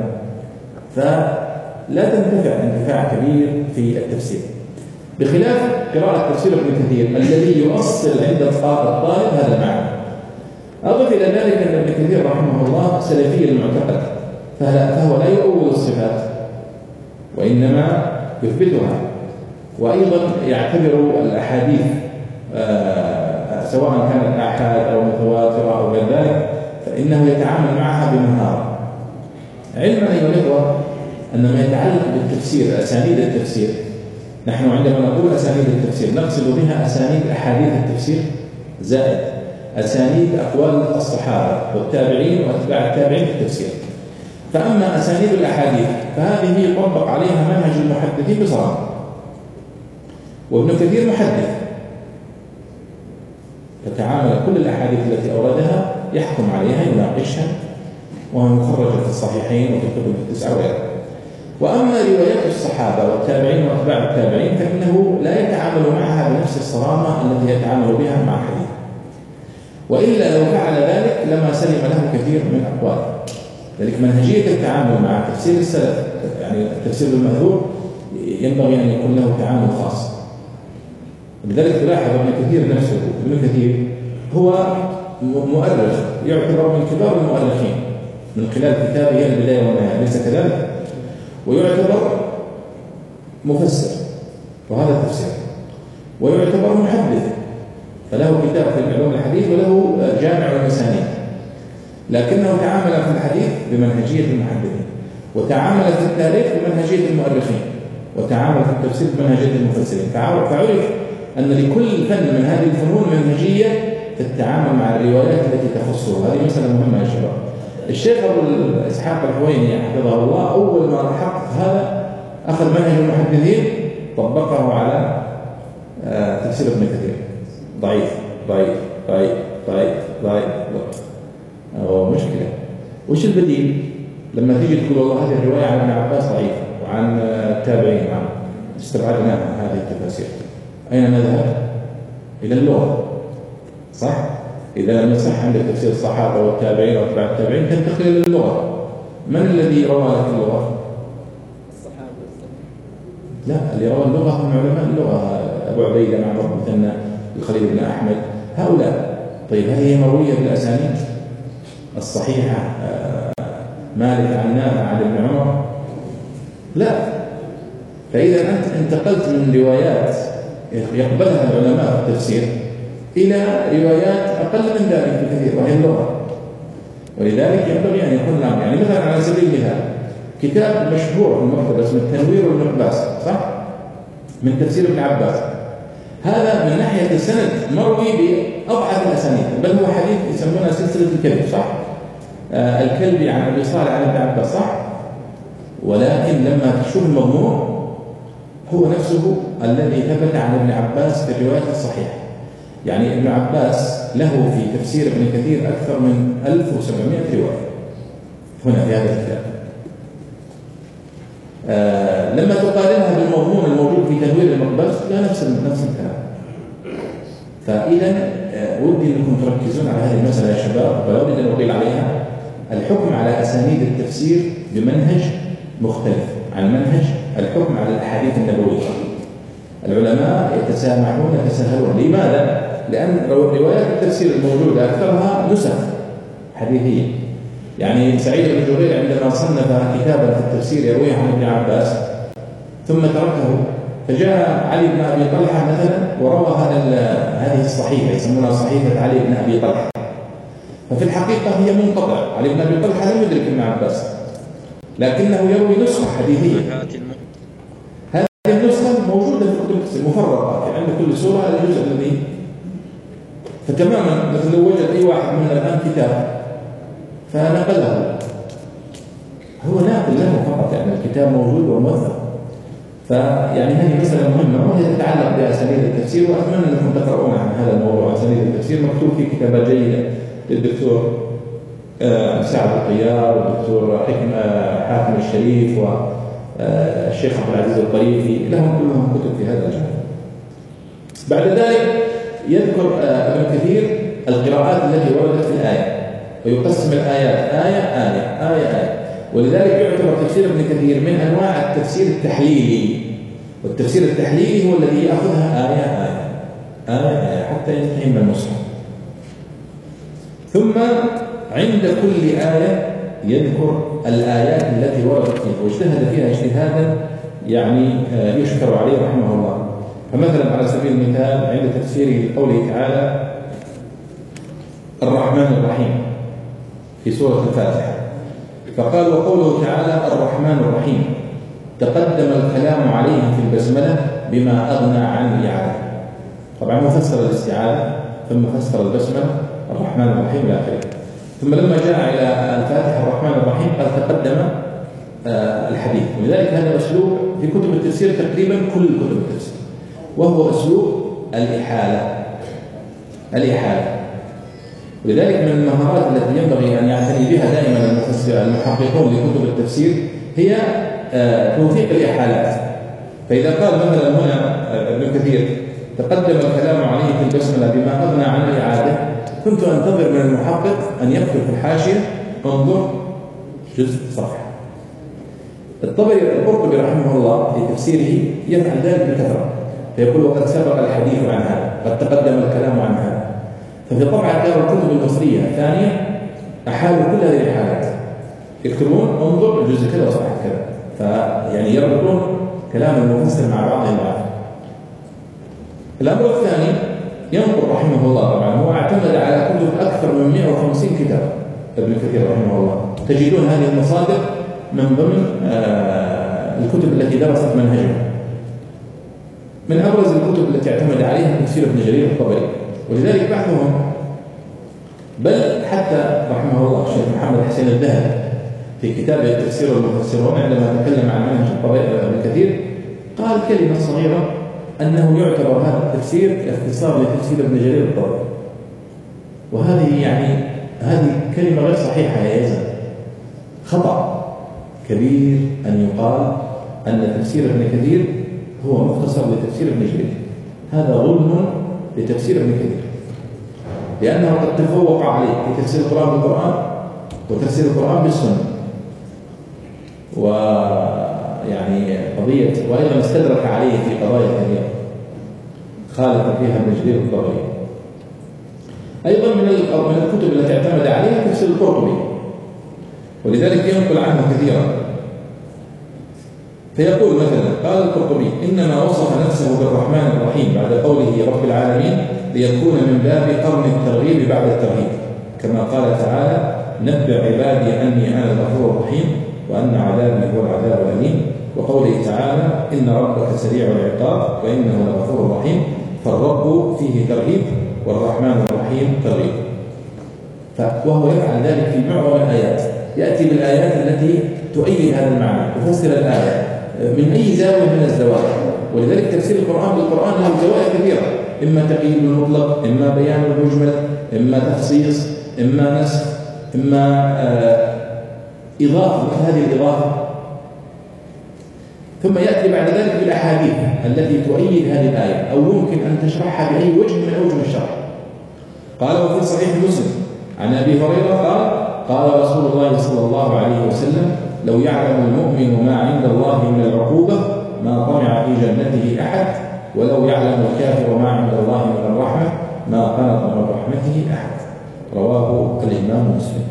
فلا تنتفع انتفاع كبير في التفسير، بخلاف قراءة تفسير ابن كثير الذي يؤصل عند الطالب هذا المعنى. أضف إلى ذلك أن ابن كثير رحمه الله سلفي المعتقد، فهو لا يؤول الصفات وإنما يثبتها، وأيضا يعتبر الأحاديث سواء كانت آحاد أو متواترة أو غير ذلك، فإنه يتعامل معها بمهارة. علما أيها الإخوة أن ما يتعلق بالتفسير، أسانيد التفسير، نحن عندما نقول أسانيد التفسير نقصد بها أسانيد أحاديث التفسير زائد أسانيد أقوال الصحابة والتابعين وأتباع التابعين في التفسير. فأما أسانيد الأحاديث فهذه يطبق عليها منهج المحدثين بصراحة، وابن كثير محدث، فتعامل كل الأحاديث التي أوردها يحكم عليها يناقشها، وهي مخرجة في الصحيحين وفي الكتب التسعة وغيرها. وأما روايات الصحابة والتابعين وأتباع التابعين فإنه لا يتعامل معها بنفس الصرامة التي يتعامل بها مع الحديث، وإلا لو فعل ذلك لما سلم له كثير من أقواله. لذلك منهجية التعامل مع تفسير السلف، يعني التفسير بالمأثور، ينبغي أن يكون له تعامل خاص. لذلك تلاحظ ابن كثير نفسه، ابن كثير هو مؤرخ يعتبر من كبار المؤرخين من خلال كتابه البداية والنهاية، أليس كذلك؟ ويعتبر مفسر، وهذا التفسير، ويعتبر محدث، فله كتاب في علوم الحديث وله جامع المسانيد، لكنه تعامل في الحديث بمنهجية المحدثين، وتعامل في التاريخ بمنهجية المؤرخين، وتعامل في التفسير بمنهجية المفسرين. فعرف أن لكل فن من هذه الفنون منهجية في التعامل مع الروايات التي تخصه. هذه مسألة مهمة يا شباب. الشيخ أبو إسحاق الحويني حفظه الله أول ما حقق هذا أخذ منهج المحدثين طبقه على تفسير ابن كثير. ضعيف ضعيف ضعيف ضعيف ضعيف هو مشكلة. وش البديل؟ لما تيجي تقول والله هذه الرواية عن ابن عباس ضعيفة وعن التابعين عن استبعدنا هذه التفاسير، أين نذهب؟ إلى اللغة، صح؟ إذا لم يصح عندك تفسير الصحابة والتابعين وأتباع التابعين تنتقل إلى اللغة. من الذي روى لك اللغة؟ الصحابة. لا، اللي روى اللغة هم علماء اللغة، أبو عبيدة مع أبو مثنى الخليل بن أحمد، هؤلاء. طيب هل هي مروية بالأسانيد الصحيحة؟ مالك عن نافع عن ابن عمر؟ لا. فإذا أنت انتقلت من روايات يقبلها العلماء في التفسير إلى روايات أقل من ذلك بكثير وهي اللغة. ولذلك ينبغي أن يكون الأمر، يعني مثلا على سبيل المثال كتاب مشهور في المكتبة اسمه التنوير والمقباس، صح؟ من تفسير ابن عباس. هذا من ناحية السند مروي بأضعف الأسانيد، بل هو حديث يسمونه سلسلة الكذب، صح؟ آه الكلبي عن أبي صالح عن ابن عباس، صح؟ ولكن لما تشوف المضمون هو نفسه الذي ثبت عن ابن عباس في الرواية الصحيحة. يعني ابن عباس له في تفسير ابن كثير أكثر من ألف وسبعمائة رواية هنا في هذا الكتاب. آه لما تقارنها بالمضمون الموجود في تنوير المقباس لا نفس نفس الكلام. فإذا آه ودي أنكم تركزون على هذه المسألة يا شباب، ولا أريد أن أطيل عليها. الحكم على أسانيد التفسير بمنهج مختلف عن منهج الحكم على الأحاديث النبوية. العلماء يتسامحون يتساهلون. لماذا؟ لأن روايات التفسير الموجودة أكثرها نسخ حديثية. يعني سعيد بن جبير عندما صنف كتابا في التفسير يرويه عن ابن عباس ثم تركه، فجاء علي بن أبي طلحة مثلا وروى هذه الصحيفة يسمونها صحيفة علي بن أبي طلحة، ففي الحقيقة هي منقطع. علي بن أبي طلحة لم يدرك ابن عباس لكنه يروي نسخة حديثية. هذه النسخة موجودة في الكتب مفرقة، يعني عند كل سورة الجزء الذي، فتماما مثل لو وجد أي واحد من الآن كتاب فنقله، هو ناقل له فقط، يعني الكتاب موجود وموثق. فيعني هذه مسألة مهمة وهي تتعلق بأساليب التفسير، وأتمنى أنكم تقرؤون عن هذا الموضوع أساليب التفسير. مكتوب في كتابات جيدة للدكتور سعد الطيار والدكتور حكم حاتم الشريف والشيخ عبد العزيز الطريفي، لهم كلهم كتب في هذا الجانب. بعد ذلك يذكر ابن كثير القراءات التي وردت في الآية، ويقسم الآيات آية آية آية آية. ولذلك يعتبر تفسير ابن كثير من أنواع التفسير التحليلي، والتفسير التحليلي هو الذي يأخذها آية آية آية آية حتى ينتهي من المصحف. ثم عند كل آية يذكر الآيات التي وردت فيها واجتهد فيها اجتهادا يعني يشكر عليه رحمه الله. فمثلا على سبيل المثال عند تفسيره لقوله تعالى الرحمن الرحيم في سورة الفاتحة، فقال وقوله تعالى الرحمن الرحيم تقدم الكلام عليه في البسملة بما أغنى عن الإعادة. طبعا مفسر الاستعاذة ثم فسر البسملة الرحمن الرحيم إلى آخره. ثم لما جاء إلى الفاتحة الرحمن الرحيم قال تقدم آه الحديث. ولذلك هذا أسلوب في كتب التفسير تقريبا كل كتب التفسير. وهو أسلوب الإحالة الإحالة ولذلك من المهارات التي ينبغي أن يعتني بها دائما المحققون لكتب التفسير هي توثيق الإحالات. فإذا قال مثلا هنا ابن كثير تقدم الكلام عليه في البسملة بما أغنى عن الإعادة، كنت أنتظر من المحقق أن يكتب في الحاشية انظر جزء صفحة. الطبري القرطبي رحمه الله في تفسيره يفعل ذلك بكثرة، فيقول وقد سبق الحديث عن هذا، قد تقدم الكلام عن هذا. ففي طبعة دار الكتب المصرية الثانية أحالوا كل هذه الحالات، يكتبون انظر الجزء كذا وصفحة كذا، فيعني يربطون كلام المفسر مع بعضه البعض. الأمر الثاني ينقل رحمه الله، طبعا هو اعتمد على كتب أكثر من مئة وخمسين كتاب ابن كثير رحمه الله، تجدون هذه المصادر من ضمن آه الكتب التي درست منهجه. من أبرز الكتب التي اعتمد عليها تفسير ابن جرير الطبري، ولذلك بعضهم بل حتى رحمه الله الشيخ محمد حسين الذهبي في كتابه التفسير والمفسرون عندما تكلم عن منهج الطبري ابن كثير قال كلمة صغيرة أنه يعتبر هذا التفسير اختصار لتفسير ابن جرير الطبري، وهذه يعني هذه كلمة غير صحيحة يا يزن، خطأ كبير أن يقال أن تفسير ابن كثير هو مختصر لتفسير ابن جرير. هذا ظلم لتفسير ابن كثير، لأنه قد تفوق عليه في تفسير القرآن بالقرآن وتفسير القرآن بالسنة، ويعني قضية وأيضا استدرك عليه في قضايا كثيرة خالف فيها ابن جرير الطبري. أيضا من الكتب التي اعتمد عليها تفسير القرطبي، ولذلك ينقل عنه كثيرا. فيقول مثلا قال القرطبي إنما وصف نفسه بالرحمن الرحيم بعد قوله رب العالمين ليكون من باب قرن الترغيب بعد الترهيب، كما قال تعالى نبئ عبادي أني أنا الغفور الرحيم وأن عذابي هو العذاب الأليم، وقوله تعالى إن ربك سريع العقاب وإنه لغفور رحيم، فالرب فيه ترهيب والرحمن الرحيم ترغيب. وهو يفعل ذلك في معظم الآيات، يأتي بالآيات التي تؤيد هذا المعنى، تفسر الآية من أي زاوية من الزوايا. ولذلك تفسير القرآن بالقرآن له زوايا كثيرة، إما تقييد المطلق، إما بيان المجمل، إما تخصيص، إما نسخ، إما آه إضافة مثل هذه الإضافة. ثم يأتي بعد ذلك بالأحاديث التي تؤيد هذه الآية أو يمكن أن تشرحها بأي وجه من أوجه الشرح. قال وفي صحيح مسلم عن أبي هريرة قال قال رسول الله صلى الله عليه وسلم لو يعلم المؤمن ما عند الله من العقوبة ما طمع في جنته أحد، ولو يعلم الكافر ما عند الله من الرحمة ما قنط من رحمته أحد. رواه الإمام مسلم.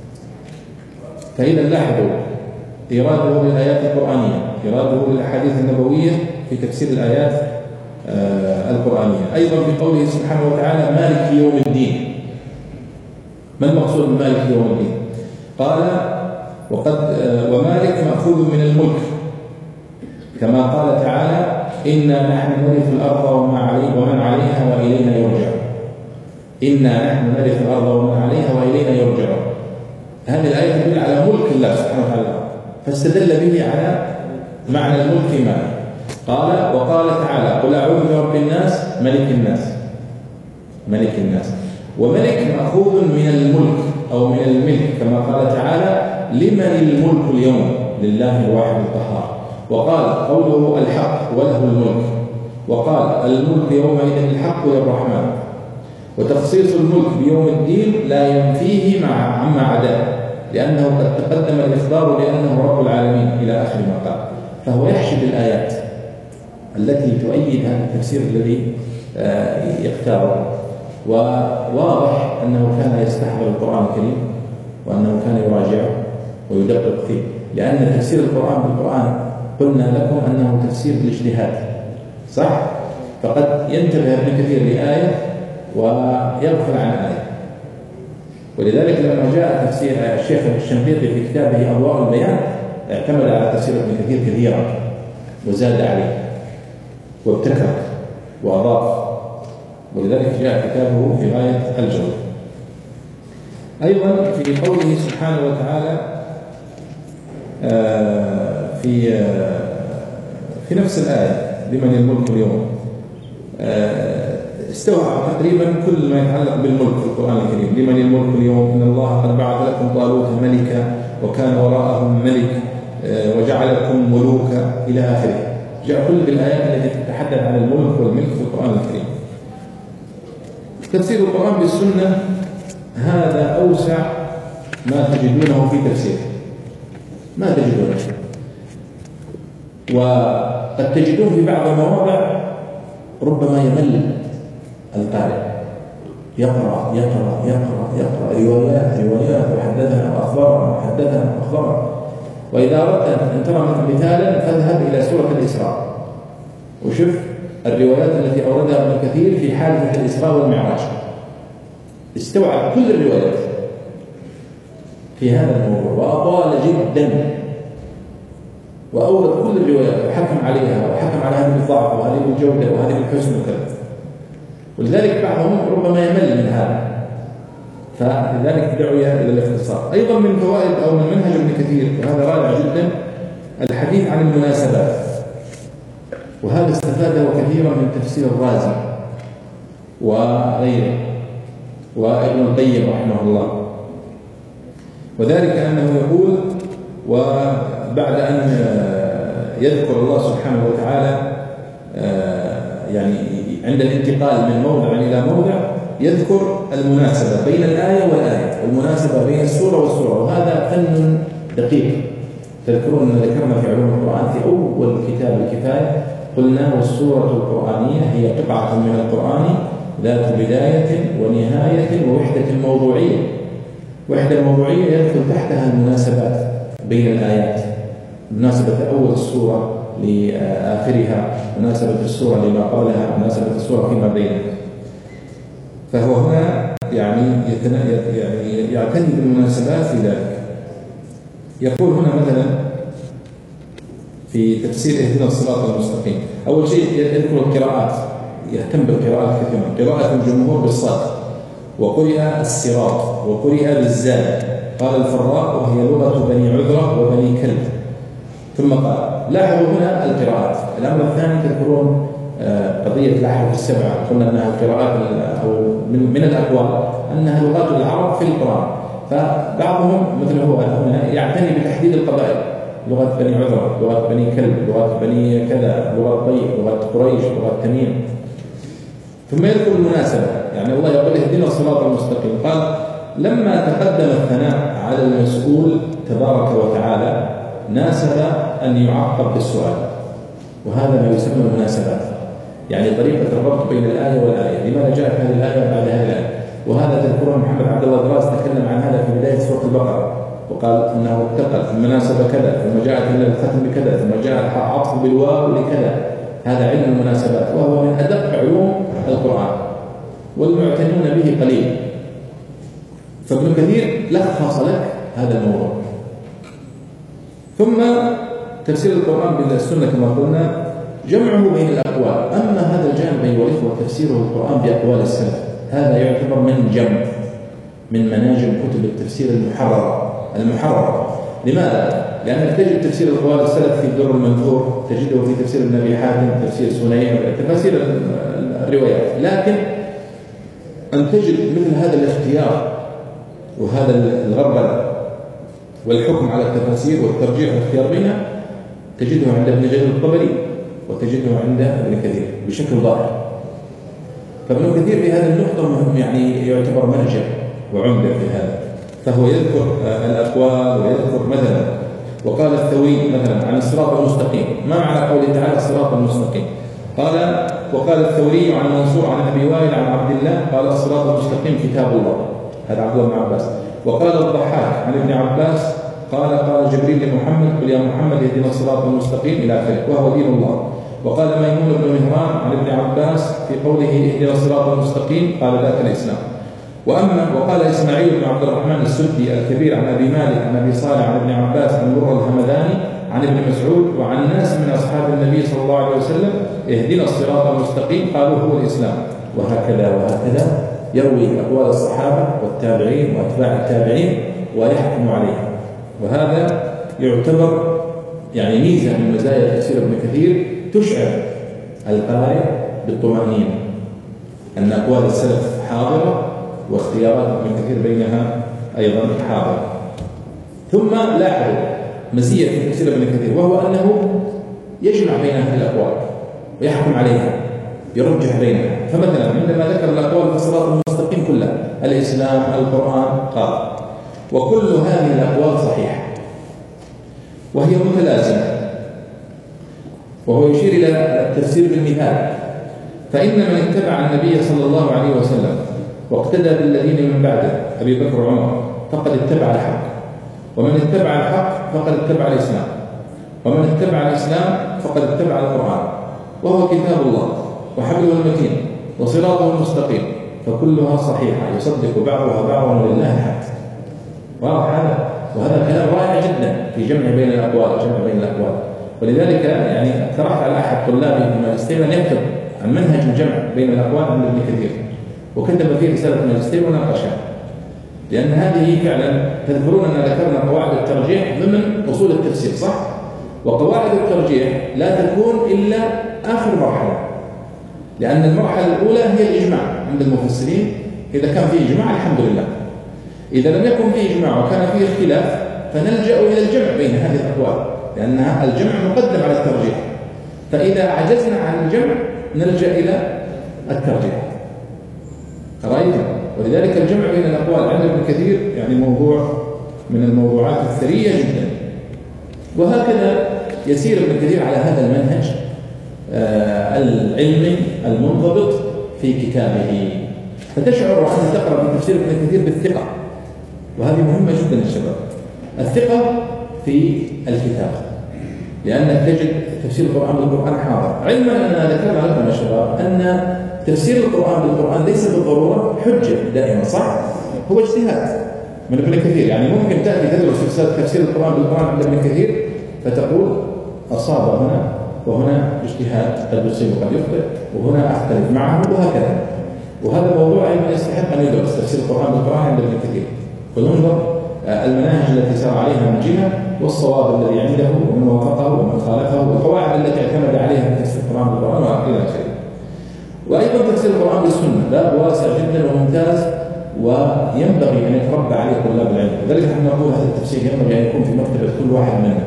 فإذا لاحظوا إراده للآيات القرآنية، إراده للأحاديث النبوية في تفسير الآيات آه القرآنية. أيضا في قوله سبحانه وتعالى مالك يوم الدين. ما المقصود بمالك يوم الدين؟ قال وقد آه ومالك مأخوذ من الملك، كما قال تعالى إنا نحن نرث الأرض وما عليها ومن عليها وإلينا يرجع. إنا نحن نرث الأرض ومن عليها وإلينا يرجع. هذه الآية تدل على ملك الله سبحانه وتعالى، فاستدل به على معنى الملك مالك. قال وقال تعالى قل أعوذ برب الناس ملك الناس. ملك الناس وملك مأخوذ من الملك أو من الملك، كما قال تعالى لمن الملك اليوم لله الواحد القهار. وقال قوله الحق وله الملك، وقال الملك يومئذ الحق للرحمن. وتخصيص الملك بيوم الدين لا ينفيه مع عما عداه، لأنه قد تقدم الإخبار بأنه رب العالمين إلى آخر ما قال. فهو يحشد الآيات التي تؤيد هذا التفسير الذي يختاره. وواضح أنه كان يستحضر القرآن الكريم وأنه كان يراجعه ويدقق فيه، لأن تفسير القرآن بالقرآن قلنا لكم أنه تفسير بالاجتهاد، صح؟ فقد ينتبه ابن كثير لآية ويغفل عن آية. ولذلك لما جاء تفسير الشيخ الشنقيطي في كتابه أضواء البيان اعتمد على تفسير ابن كثير كثيرا وزاد عليه وابتكر وأضاف، ولذلك جاء كتابه في غاية الجودة. أيضا في قوله سبحانه وتعالى في في نفس الآية لمن الملك اليوم استوعب تقريبا كل ما يتعلق بالملك في القرآن الكريم. لمن الملك اليوم؟ إن الله قد بعث لكم طالوت ملكا وكان وراءهم ملك وجعلكم ملوكا إلى آخره. جاء كل الآيات التي تتحدث عن الملك والملك في القرآن الكريم. تفسير القرآن بالسنة هذا أوسع ما تجدونه في تفسيره، ما تجدونه، وقد تجدون في بعض المواضع ربما يمل القارئ، يقرأ يقرأ يقرأ يقرأ روايات روايات وحدثنا وأخبرنا وحدثنا وأخبرنا. وإذا أردت أن ترى مثالا فاذهب إلى سورة الإسراء وشوف الروايات التي أوردها ابن كثير في حادثة الإسراء والمعراج، استوعب كل الروايات في هذا الموضوع وأطال جدا، وأورد كل الروايات وحكم عليها وحكم على هذه بالضعف وهذه بالجودة وهذه بالحسن وكذا. ولذلك بعضهم ربما يمل من هذا، فلذلك دعي إلى الاختصار. أيضا من فوائد أو من منهج ابن كثير، وهذا رائع جدا، الحديث عن المناسبات، وهذا استفاده كثيرا من تفسير الرازي وغيره وابن القيم رحمه الله. وذلك أنه يقول: وبعد أن يذكر الله سبحانه وتعالى يعني عند الانتقال من موضع إلى موضع يذكر المناسبة بين الآية والآية، والمناسبة بين السورة والسورة، وهذا فن دقيق. تذكرون أن ذكرنا في علوم القرآن في أول كتاب الكفاية قلنا: والسورة القرآنية هي قطعة من القرآن ذات بداية ونهاية ووحدة موضوعية. وحدة موضوعية يدخل تحتها المناسبات بين الآيات، مناسبة أول السورة لآخرها، مناسبة السورة لما قبلها، مناسبة السورة فيما بينها. فهو هنا يعني يعني يعتني بالمناسبات في ذلك. يقول هنا مثلا في تفسير اهدنا الصراط المستقيم، أول شيء يذكر القراءات، يهتم بالقراءات كثيرا. قراءة الجمهور بالصاد، وقرئ الصراط، وقرئ بالزاد. قال الفراء وهي لغة بني عذرة وبني كلب. ثم قال: لاحظوا هنا القراءات. الأمر الثاني تذكرون قضية الأحرف السبعة، قلنا أنها القراءات أو من الأقوال أنها لغات العرب في القرآن. فبعضهم مثل هو هنا يعتني بتحديد القبائل، لغة بني عذرة، لغة بني كلب، لغة بني كذا، لغة طيب، لغة قريش، لغة تميم. ثم يذكر المناسبة، يعني الله يقول: اهدنا الصراط المستقيم. قال: لما تقدم الثناء على المسؤول تبارك وتعالى ناسب أن يعقب بالسؤال، وهذا ما يسمى المناسبات، يعني طريقة الربط بين الآية والآية. لماذا جاءت هذه الآية بعد هذه الآية؟ وهذا تذكرون محمد عبد الله دراس تكلم عن هذا في بداية سورة البقرة، وقال أنه اتقل المناسبة كذا، ثم جاءت إلى الختم بكذا، ثم جاء العطف بالواو لكذا. هذا علم المناسبات، وهو من أدق علوم القرآن والمعتنون به قليل. فابن كثير لخص لك هذا الموضوع. ثم تفسير القرآن بالسنة كما قلنا جمعه بين الأقوال. أما هذا الجانب أيها الإخوة تفسيره القرآن بأقوال السلف، هذا يعتبر من جمع من مناجم كتب التفسير المحررة المحررة. لماذا؟ لأنك تجد تفسير أقوال السلف في الدر المنثور، تجده في تفسير ابن أبي حاتم، تفسير سنيع، تفاسير الروايات. لكن أن تجد مثل هذا الاختيار وهذا الغربلة والحكم على التفاسير والترجيح والاختيار بينها تجده عند ابن جرير الطبري وتجده عند ابن كثير بشكل ظاهر. فابن كثير في هذه النقطة مهم، يعني يعتبر مرجع وعمدة في هذا. فهو يذكر الأقوال ويذكر مثلا وقال الثوري مثلا عن الصراط المستقيم. ما معنى قوله تعالى الصراط المستقيم؟ قال: وقال الثوري عن منصور عن أبي وائل عن عبد الله قال: الصراط المستقيم كتاب الله. هذا عبد الله بن عباس. وقال الضحاك عن ابن عباس قال: قال جبريل لمحمد: قل يا محمد اهدنا الصراط المستقيم إلى آخره، وهو دين الله. وقال ميمون بن مهران عن ابن عباس في قوله اهدنا الصراط المستقيم قال: ذاك الإسلام. وأما وقال إسماعيل بن عبد الرحمن السدي الكبير عن أبي مالك عن أبي صالح عن ابن عباس عن مر الهمداني عن ابن مسعود وعن ناس من أصحاب النبي صلى الله عليه وسلم اهدنا الصراط المستقيم قالوا هو الإسلام. وهكذا وهكذا يروي أقوال الصحابة والتابعين وأتباع التابعين ويحكم عليها. وهذا يعتبر يعني ميزة من مزايا تفسير ابن كثير تشعر القارئ بالطمأنينة، أن أقوال السلف حاضرة واختيارات ابن كثير بينها أيضا حاضرة. ثم لاحظوا مزية في تفسير ابن كثير، وهو أنه يجمع بين هذه الأقوال ويحكم عليها، يرجح بينها. فمثلا عندما ذكر الأقوال في الصراط المستقيم كلها، الإسلام، القرآن، قال وكل هذه الأقوال صحيحة وهي متلازمة، وهو يشير إلى التفسير بالمثال، فإن من اتبع النبي صلى الله عليه وسلم واقتدى بالذين من بعده أبي بكر وعمر فقد اتبع الحق، ومن اتبع الحق فقد اتبع الإسلام، ومن اتبع الإسلام فقد اتبع القرآن، وهو كتاب الله وحبله المتين وصراطه المستقيم، فكلها صحيحة يصدق بعضها بعضا ولله الحمد. واضح هذا؟ وهذا كلام رائع جدا في جمع بين الأقوال، جمع بين الأقوال. ولذلك يعني اقترحت على أحد طلابي في الماجستير أن يكتب عن منهج الجمع بين الأقوال عند ابن كثير، وكتب فيه رسالة ماجستير وناقشها، لأن هذه فعلا تذكرون أن ذكرنا قواعد الترجيح ضمن أصول التفسير، صح؟ وقواعد الترجيح لا تكون إلا آخر مرحلة، لأن المرحلة الأولى هي الإجماع عند المفسرين. إذا كان فيه إجماع الحمد لله، إذا لم يكن فيه إجماع وكان فيه اختلاف فنلجأ إلى الجمع بين هذه الأقوال، لأن الجمع مقدم على الترجيح. فإذا عجزنا عن الجمع نلجأ إلى الترجيح. رأيتم؟ ولذلك الجمع بين الأقوال عند ابن كثير يعني موضوع من الموضوعات الثرية جدا. وهكذا يسير ابن كثير على هذا المنهج العلمي المنضبط في كتابه، فتشعر أن تقرأ من تفسير ابن كثير بالثقة، وهذه مهمة جدا للشباب، الثقة في الكتاب، لأنك تجد تفسير القرآن بالقرآن حاضر. علما أننا ذكرنا لكم يا شباب أن تفسير القرآن بالقرآن ليس بالضرورة حجة دائما، صح؟ هو اجتهاد من ابن كثير. يعني ممكن تأتي تدرس تفسير القرآن بالقرآن عند ابن كثير فتقول أصاب هنا وهنا اجتهاد، قد يصيب وقد يخطئ، وهنا أختلف معه، وهكذا. وهذا موضوع أيضا يستحق أن يدرس تفسير القرآن بالقرآن عند ابن كثير، وينظر المناهج التي سار عليها من جهة، والصواب الذي عنده ومن وافقه ومن خالفه، والقواعد التي اعتمد عليها في تفسير القرآن بالقرآن وإلى آخره. وأيضا تفسير القرآن بالسنة باب واسع جدا وممتاز، وينبغي أن يتربى عليه طلاب العلم. لذلك نحن نقول هذا التفسير ينبغي أن يكون في مكتبة كل واحد منا،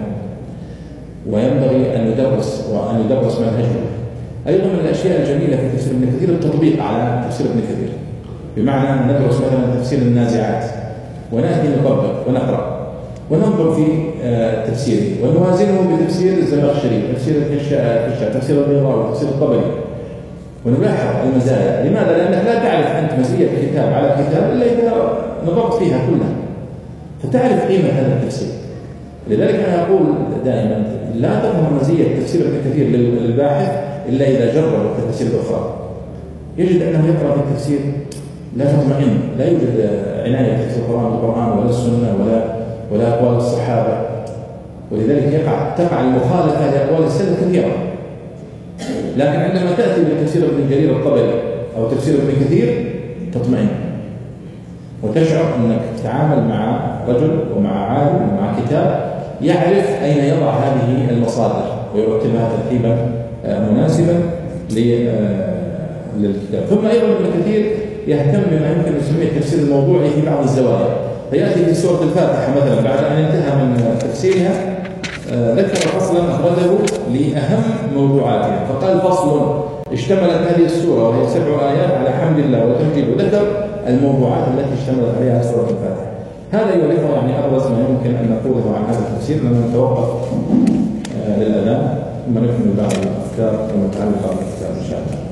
وينبغي أن يدرس وأن يدرس منهجه. أيضا من الأشياء الجميلة في تفسير ابن كثير التطبيق على تفسير ابن كثير، بمعنى أن ندرس مثلا تفسير النازعات ونأتي نطبق ونقرأ وننظر في تفسيره ونوازنه بتفسير الزمخشري، تفسير الكشاف، تفسير البيضاوي، تفسير الطبري، ونلاحظ المزايا. لماذا؟ لأنك لا تعرف أنت مزية كتاب على كتاب إلا إذا نظرت فيها كلها، فتعرف قيمة هذا التفسير. لذلك أنا أقول دائما لا تظهر مزية تفسير ابن كثير للباحث إلا إذا جرب التفسير الأخرى، يجد أنه يقرأ في التفسير لا تطمئن، لا يوجد عناية في القرآن بالقرآن ولا السنة ولا ولا أقوال الصحابة، ولذلك يقع تقع المخالفة لأقوال السلف كثيرة. لكن عندما تأتي بتفسير ابن جرير الطبري أو تفسير ابن كثير تطمئن، وتشعر أنك تتعامل مع رجل ومع عالم ومع كتاب يعرف أين يضع هذه المصادر ويرتبها ترتيبا مناسبا للكتاب. ثم أيضا ابن كثير يهتم بما يمكن نسميه التفسير الموضوعي في بعض الزوايا، فيأتي في سورة الفاتحة مثلا بعد أن انتهى من تفسيرها ذكر فصلا أخرجه لأهم موضوعاتها، فقال فصل اشتملت هذه السورة وهي سبع آيات على حمد الله وتمجيد، وذكر الموضوعات التي اشتملت عليها سورة الفاتحة. هذا يعرف يعني أبرز ما يمكن أن نقوله عن هذا التفسير، لما نتوقف للأذان ثم نكمل بعض الأفكار المتعلقة بالكتاب إن شاء الله.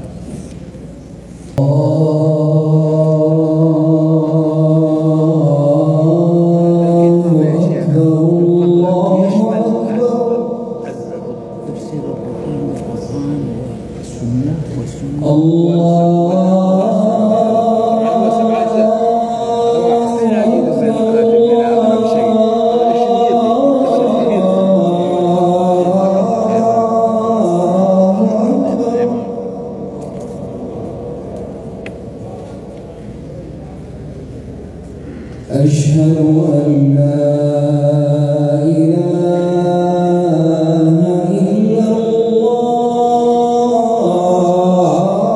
أشهد أن لا إله إلا الله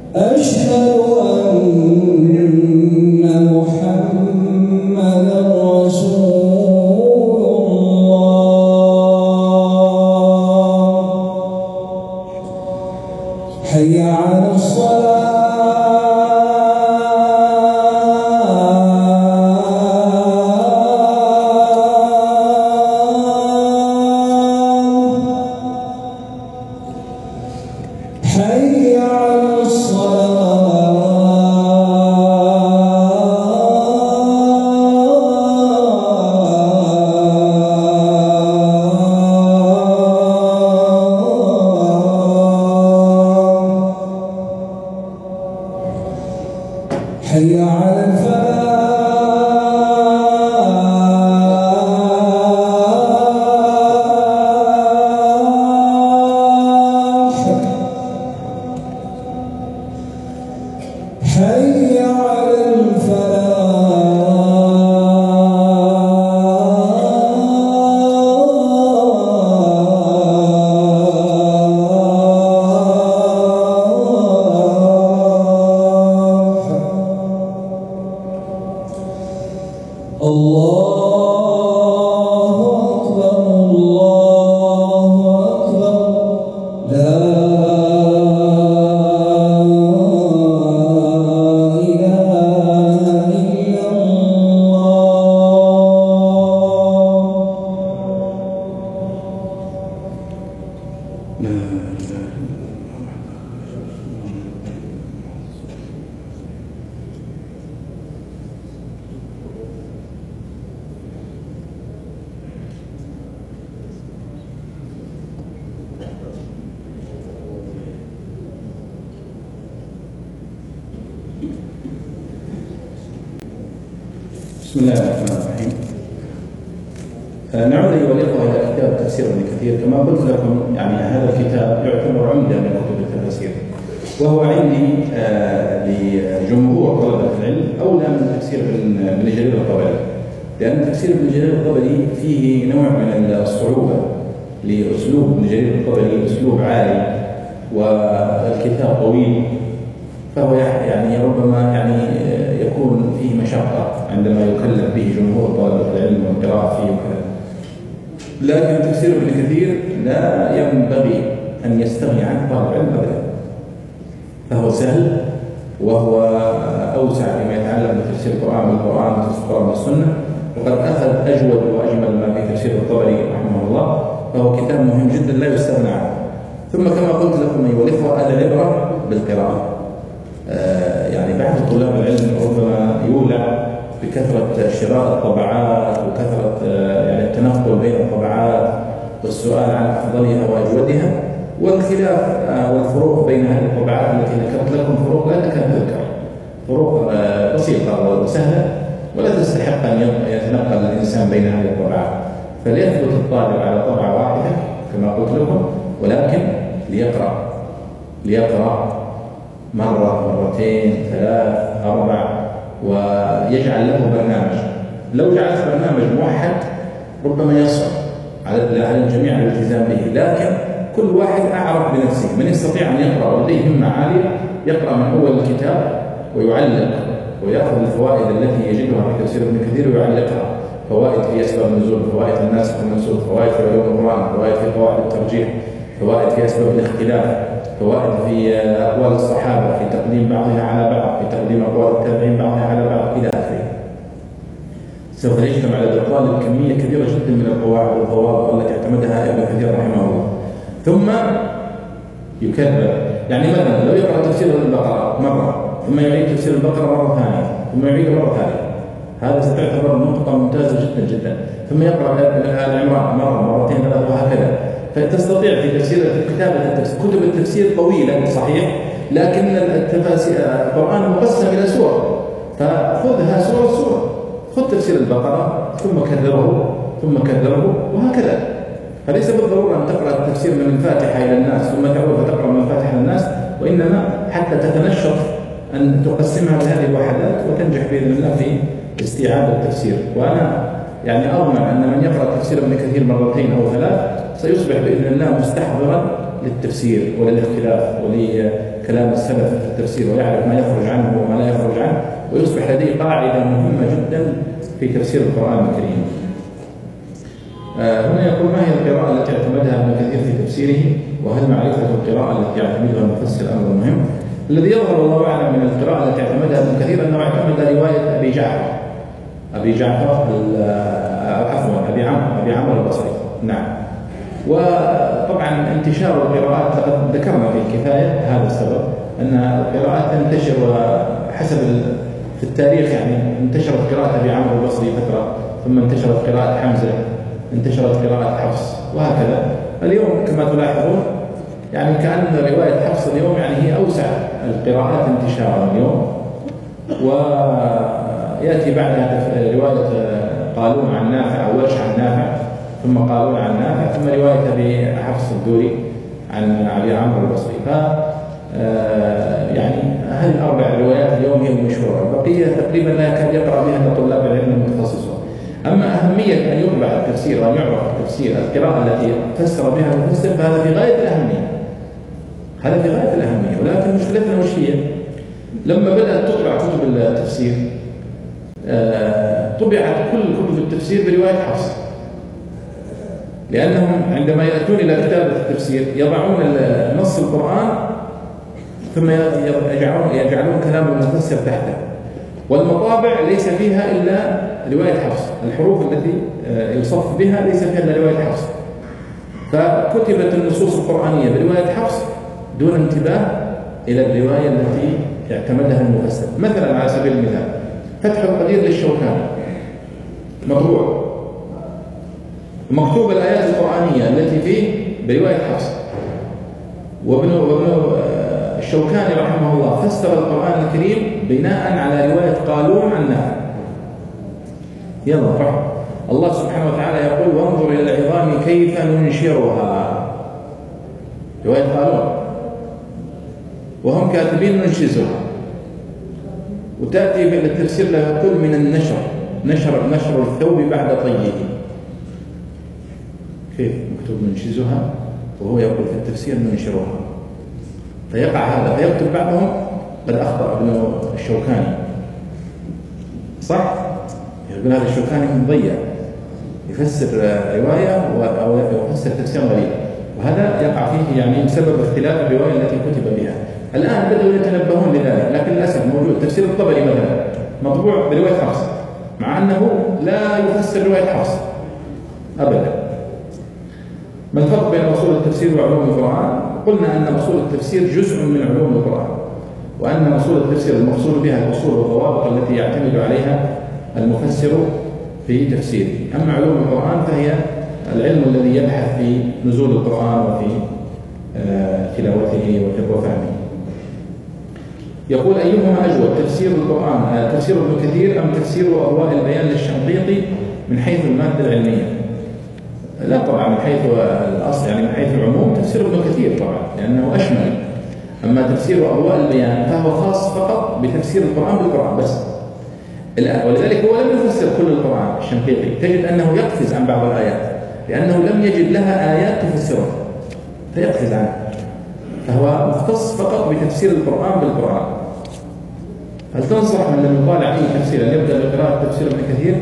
أشهد أن محمدا رسول الله. حي على الصلاة. حي على الصلاة. حي على حي على الفلاح. الله أكبر الله أكبر لا بسم الله الرحمن الرحيم. نعود أيها الأخوة إلى كتاب تفسير ابن كثير. كما قلت لكم يعني هذا الكتاب يعتبر عمدة من كتب التفاسير، وهو عندي آه لجمهور طلبة العلم أولى من تفسير ابن جرير الطبري، لأن تفسير ابن جرير الطبري فيه نوع من الصعوبة لأسلوب ابن جرير الطبري، أسلوب عالي والكتاب طويل، فهو يعني ربما يعني يكون فيه مشقة عندما يكلف به جمهور طلبة العلم والقراءة فيه وكذا. لكن تفسير ابن كثير لا ينبغي أن يستغني عنه طالب العلم أبدا، فهو سهل وهو أوسع فيما يتعلق بتفسير القرآن بالقرآن وتفسير القرآن بالسنة، وقد أخذ أجود وأجمل ما في تفسير الطبري رحمه الله، فهو كتاب مهم جدا لا يستغنى عنه. ثم كما قلت لكم أيها الإخوة العبرة بالقراءة. آه يعني بعض طلاب العلم ربما يولع بكثرة شراء الطبعات وكثرة آه يعني التنقل بين الطبعات والسؤال عن أفضلها وأجودها والخلاف آه والفروق بين هذه الطبعات التي ذكرت لكم، فروق لا تكاد تذكر، فروق آه بسيطة وسهلة ولا تستحق أن يتنقل الإنسان بين هذه الطبعات. فليثبت الطالب على طبعة واحدة كما قلت لكم، ولكن ليقرأ ليقرأ مرة مرتين ثلاث أربع، ويجعل له برنامج. لو جعلت برنامج موحد ربما يصعب على الجميع الالتزام به، لكن كل واحد أعرف بنفسه. من يستطيع أن يقرأ ولديه همة عالية يقرأ من أول الكتاب ويعلق ويأخذ الفوائد التي يجدها في تفسير ابن كثير ويعلقها، فوائد في أسباب النزول، فوائد في الناسخ والمنسوخ، فوائد في علوم القرآن، فوائد في قواعد الترجيح، فوائد في أسباب الاختلاف، فوائد في أقوال الصحابة في تقديم بعضها على بعض، في تقديم أقوال التابعين بعضها على بعض إلى آخره. سوف يجتمع على الطالب كمية كبيرة جدا من القواعد والضوابط التي اعتمدها ابن كثير رحمه الله. ثم يكرر، يعني مثلا لو يقرأ تفسير البقرة مرة ثم يعيد تفسير البقرة مرة ثانية ثم يعيد مرة ثانية، هذا ستعتبر نقطة ممتازة جدا جدا. ثم يقرأ آل عمران مرة مرتين ثلاثة وهكذا. فتستطيع في تفسير كتابة التفسير. كتب التفسير طويلة صحيح، لكن التفاسير القرآن مقسم إلى سور، فخذها سورة سورة. خذ تفسير البقرة ثم كرره ثم كرره وهكذا. فليس بالضرورة أن تقرأ التفسير من الفاتحة إلى الناس ثم تعود فتقرأ من الفاتحة إلى الناس، وإنما حتى تتنشط أن تقسمها بهذه الوحدات وتنجح بإذن الله في استيعاب التفسير. وأنا يعني أضمن أن من يقرأ تفسير ابن كثير مرتين أو ثلاث سيصبح بإذن الله مستحضرا للتفسير وللاختلاف كلام السلف في التفسير ويعرف ما يخرج عنه وما لا يخرج عنه، ويصبح لديه قاعدة مهمة جدا في تفسير القرآن الكريم. هنا يقول: ما هي القراءة التي اعتمدها ابن كثير في تفسيره؟ وهل معرفة القراءة التي يعتمدها المفسر أمر مهم؟ الذي يظهر الله أعلم من القراءة التي اعتمدها ابن كثير أنه اعتمد رواية أبي جعفر أبي جعفر عفوا أبي عمرو أبي عمرو البصري. نعم. وطبعا انتشار القراءات لقد ذكرنا في الكفاية هذا السبب، أن القراءات تنتشر حسب في التاريخ، يعني انتشرت قراءة أبي عمرو البصري فترة، ثم انتشرت قراءة حمزة، انتشرت قراءة حفص، وهكذا. اليوم كما تلاحظون يعني كأن رواية حفص اليوم يعني هي أوسع القراءات انتشارا اليوم، ويأتي بعدها رواية قالون عن نافع أو ورش عن نافع، ثم قالون عن نافع، ثم رواية أبي حفص الدوري عن أبي عمرو البصري. ف يعني هذه الأربع روايات اليوم هي المشهورة، البقية تقريبا لا يكاد يقرأ بها إلا طلاب العلم المتخصصون. أما أهمية أن يطبع التفسير وأن يعرف التفسير القراءة التي فسر بها المفسر فهذا في غاية الأهمية، هذا في غاية الأهمية. ولكن مشكلتنا وش هي؟ لما بدأت تطبع كتب التفسير طبعت كل كتب التفسير برواية حفص، لأنهم عندما يأتون إلى كتابة التفسير يضعون نص القرآن ثم يجعلون, يجعلون كلام المفسر تحته، والمطابع ليس فيها إلا رواية حفص، الحروف التي يصف بها ليس فيها إلا رواية حفص، فكتبت النصوص القرآنية برواية حفص دون انتباه إلى الرواية التي اعتمدها المفسر. مثلا على سبيل المثال فتح القدير للشوكاني مطبوع مكتوب الآيات القرآنية التي فيه برواية حفص، وابن وابن الشوكاني رحمه الله فسر القرآن الكريم بناء على رواية قالون عن نافع. يلا رحمه الله سبحانه وتعالى يقول: وانظر إلى العظام كيف ننشرها، رواية قالون، وهم كاتبين ننشزها. وتأتي في التفسير لا يقول من النشر، نشر نشر الثوب بعد طيه. كيف مكتوب ننشزها وهو يقول في التفسير ننشرها؟ فيقع هذا، فيكتب بعضهم قد أخطأ ابن الشوكاني، صح؟ يقول هذا الشوكاني مضيع، يفسر رواية أو يفسر تفسير غريب، وهذا يقع فيه يعني بسبب اختلاف الرواية التي كتب بها. الآن بدأوا يتنبهون لذلك، لكن للأسف موجود تفسير الطبري مثلا مطبوع برواية حفص، مع أنه لا يفسر رواية حفص أبدا. ما الفرق بين أصول التفسير وعلوم القرآن؟ قلنا أن أصول التفسير جزء من علوم القرآن، وأن أصول التفسير المقصود بها الأصول والضوابط التي يعتمد عليها المفسر في تفسيره. أما علوم القرآن فهي العلم الذي يبحث في نزول القرآن وفي تلاوته وفي فهمه. يقول: أيهما أجود، تفسير القرآن تفسير ابن كثير أم تفسير أضواء البيان للشنقيطي من حيث المادة العلمية؟ لا طبعا من حيث الأصل، يعني من حيث العموم تفسير ابن كثير طبعا لأنه أشمل. أما تفسير أضواء البيان فهو خاص فقط بتفسير القرآن بالقرآن بس. ولذلك هو لم يفسر كل القرآن الشنقيطي، تجد أنه يقفز عن بعض الآيات لأنه لم يجد لها آيات تفسرها فيقفز عنها، فهو مختص فقط بتفسير القرآن بالقرآن. هل تنصح من لم يطالع أي تفسير أن يبدأ بقراءة تفسير ابن كثير؟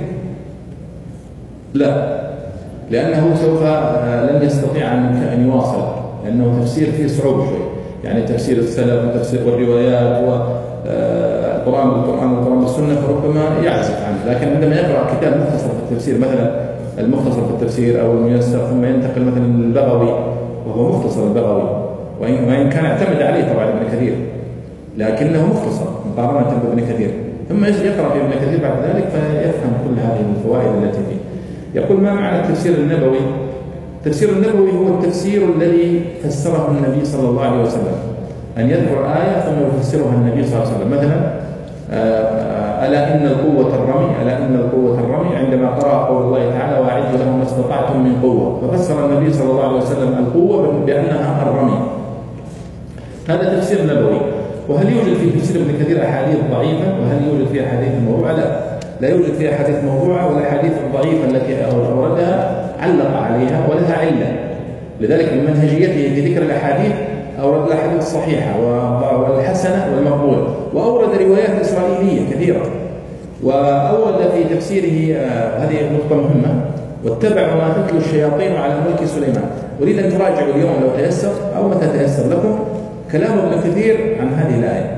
لا، لأنه سوف لن يستطيع أن يواصل، لأنه تفسير فيه صعوبة شوي، يعني تفسير السلف وتفسير والروايات والقرآن بالقرآن والقرآن بالسنة فربما يعزف عنه. لكن عندما يقرأ كتاب مختصر في التفسير، مثلا المختصر في التفسير أو الميسر، ثم ينتقل مثلا للبغوي وهو مختصر البغوي، وإن كان اعتمد عليه طبعا ابن كثير لكنه مختصر مقارنة بابن كثير، ثم يقرأ في ابن كثير بعد ذلك فيفهم كل هذه الفوائد التي فيه. يقول: ما معنى التفسير النبوي؟ التفسير النبوي هو التفسير الذي فسره النبي صلى الله عليه وسلم، أن يذكر آية ثم يفسرها النبي صلى الله عليه وسلم. مثلا ألا إن القوة الرمي، ألا إن القوة الرمي، عندما قرأ قول الله تعالى: وأعدوا لهم ما استطعتم من قوة، ففسر النبي صلى الله عليه وسلم القوة بأنها الرمي. هذا تفسير نبوي. وهل يوجد في تفسير ابن كثير أحاديث ضعيفة؟ وهل يوجد في أحاديث موضوعة؟ لا، لا يوجد في أحاديث موضوعة، والأحاديث الضعيفة التي أوردها علق عليها ولها علة. لذلك من منهجيته في ذكر الأحاديث أورد الأحاديث الصحيحة والحسنة والمقبولة، وأورد روايات إسرائيلية كثيرة، وأورد في تفسيره آه هذه نقطة مهمة: واتبعوا ما تتلو الشياطين على ملك سليمان. أريد أن تراجعوا اليوم لو تيسر أو متى تيسر لكم كلام ابن كثير عن هذه الآية.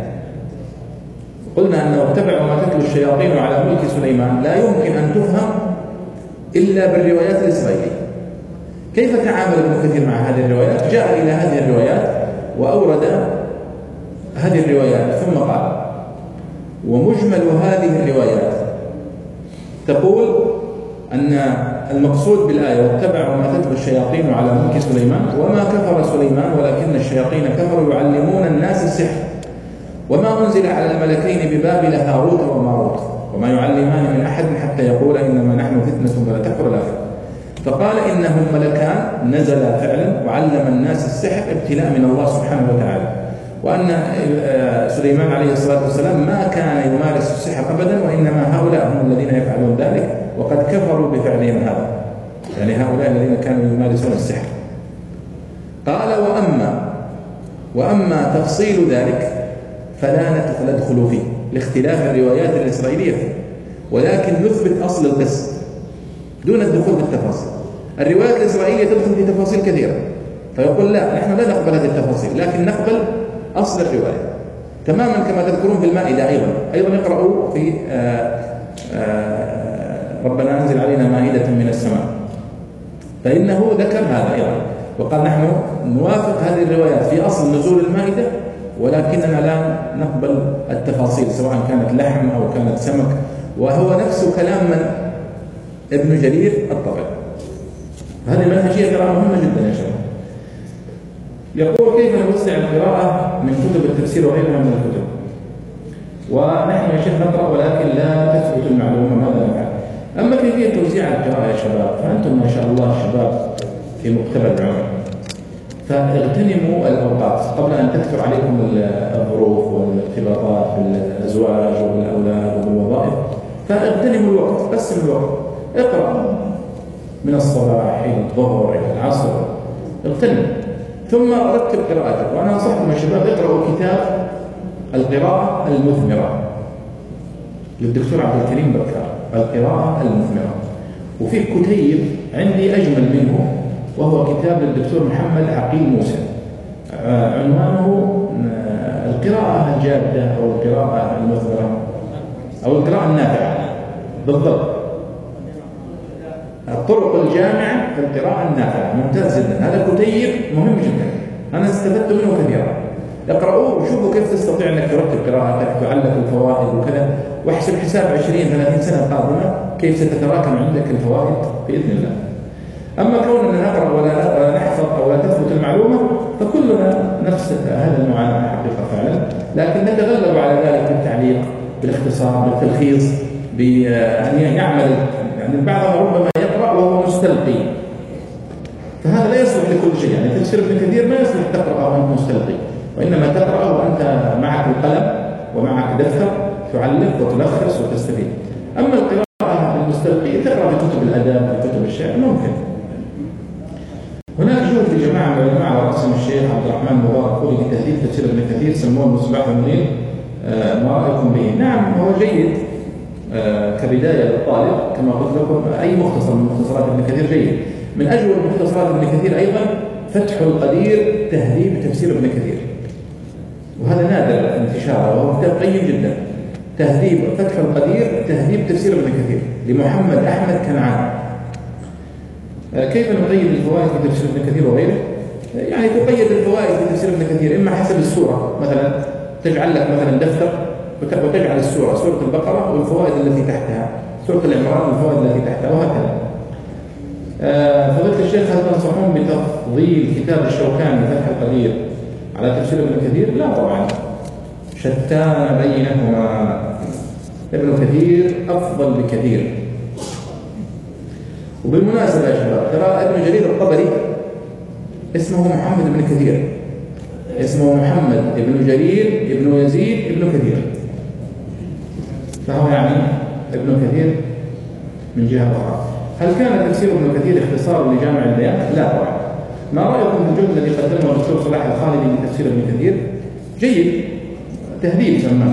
قلنا أنه اتبعوا ما تتلو الشياطين على ملك سليمان لا يمكن أن تفهم إلا بالروايات الإسرائيلية. كيف تعامل ابن كثير مع هذه الروايات؟ جاء إلى هذه الروايات وأورد هذه الروايات ثم قال: ومجمل هذه الروايات تقول أن المقصود بالآية واتبعوا ما تتلو الشياطين على ملك سليمان وما كفر سليمان ولكن الشياطين كفروا يعلمون الناس السحر وما أنزل على الملكين ببابل هاروت وماروت وما يعلمان من أحد حتى يقول إنما نحن فتنة فلا تكفر الآخر. فقال إنهم ملكان نزلا فعلا وعلم الناس السحر ابتلاء من الله سبحانه وتعالى، وأن سليمان عليه الصلاة والسلام ما كان يمارس السحر أبدا، وإنما هؤلاء هم الذين يفعلون ذلك وقد كفروا بفعلهم هذا، يعني هؤلاء الذين كانوا يمارسون السحر. قال: وأما وأما تفصيل ذلك فلا ندخل فيه لاختلاف الروايات الإسرائيلية فيه، ولكن نثبت أصل القصة دون الدخول بالتفاصيل. الروايات الإسرائيلية تدخل في تفاصيل كثيرة، فيقول: لا، نحن لا نقبل هذه التفاصيل، لكن نقبل أصل الرواية. تماما كما تذكرون في المائدة أيضا أيضا اقرأوا في آآ آآ ربنا أنزل علينا مائدة من السماء، فإنه ذكر هذا أيضا وقال: نحن نوافق هذه الروايات في أصل نزول المائدة، ولكننا لا نقبل التفاصيل سواء كانت لحم أو كانت سمك. وهو نفس كلام من ابن جرير الطبري. هذه المنهجية ترى مهمة جدا يا شباب. يقول: كيف نوسع القراءة من كتب التفسير وغيرها من الكتب؟ ونحن يا شيخ نقرأ ولكن لا تثبت المعلومة، ماذا نفعل؟ أما كيفية توزيع القراءة يا شباب، فأنتم ما شاء الله شباب في مقتبل العمر، فاغتنموا الأوقات قبل أن تكثر عليكم الظروف والارتباطات بالأزواج وبالأولاد وبالوظائف، فاغتنموا الوقت، قسموا الوقت، اقرأ من الصباح إلى الظهر إلى العصر، اغتنم، ثم رتب قراءتك. وأنا أنصحكم يا شباب اقرأوا كتاب القراءة المثمرة للدكتور عبد الكريم بكار، القراءة المثمرة، وفيه كتيب عندي أجمل منه وهو كتاب للدكتور محمد عقيل موسى، عنوانه القراءة الجادة أو القراءة المثمرة أو القراءة النافعة، بالضبط الطرق الجامعة في القراءة النافعة، ممتاز جدا. هذا كتيب مهم جدا، أنا استفدت منه كثيرا. اقرأوه وشوفوا كيف تستطيع أنك ترتب قراءتك، تعلق الفوائد وكذا، واحسب حساب عشرين ثلاثين سنة قادمة كيف ستتراكم عندك الفوائد بإذن الله. أما كوننا نقرأ ولا نحفظ أو لا تثبت المعلومة فكلنا نفس هذا المعاناة حقيقة فعلا، لكن نتغلب على ذلك بالتعليق، بالاختصار، بالتلخيص، بأن يعمل. يعني بعضهم ربما يقرأ وهو مستلقي، فهذا لا يصلح لكل شيء. يعني تفسير ابن كثير ما يصلح تقرأ وأنت مستلقي، وإنما تقرأ وأنت معك القلم ومعك دفتر تعلق وتلخص وتستفيد. أما القراءة المستلقي تقرأ بكتب الأدب وكتب الشعر ممكن. هناك جهد لجماعة من العلماء على رأسهم الشيخ عبد الرحمن مبارك فوري في تهذيب تفسير ابن كثير، سموه المصباح المنير. آه ما رأيكم به؟ نعم هو جيد آه كبداية للطالب، كما قلت لكم أي مختصر من مختصرات ابن كثير جيد. من أجود مختصرات ابن كثير أيضا فتح القدير تهذيب تفسير ابن كثير، وهذا نادر انتشاره وهو كتاب قيم جدا. تهذيب فتح القدير تهذيب تفسير ابن كثير لمحمد أحمد كنعان. كيف نقيد الفوائد في تفسير ابن كثير وغيره؟ يعني تقيد الفوائد في تفسير ابن كثير إما حسب السورة، مثلا تجعل لك مثلا دفتر وتجعل السورة سورة البقرة والفوائد التي تحتها، سورة العمران والفوائد التي تحتها، وهكذا. فضيلة الشيخ هل تنصحون بتفضيل كتاب الشوكاني فتح القدير على تفسير ابن كثير؟ لا طبعا، شتان بينهما، ابن كثير أفضل بكثير. وبالمناسبة يا شباب ترى ابن جرير الطبري اسمه محمد بن كثير، اسمه محمد ابن جرير ابن يزيد ابن كثير، فهو يعني ابن كثير من جهة أخرى. هل كان تفسير ابن كثير اختصار لجامع البيان؟ لا طبعا، ما رأيكم في الجهد الذي قدمه الدكتور صلاح الخالدي من تفسير ابن كثير؟ جيد، تهذيب سماه.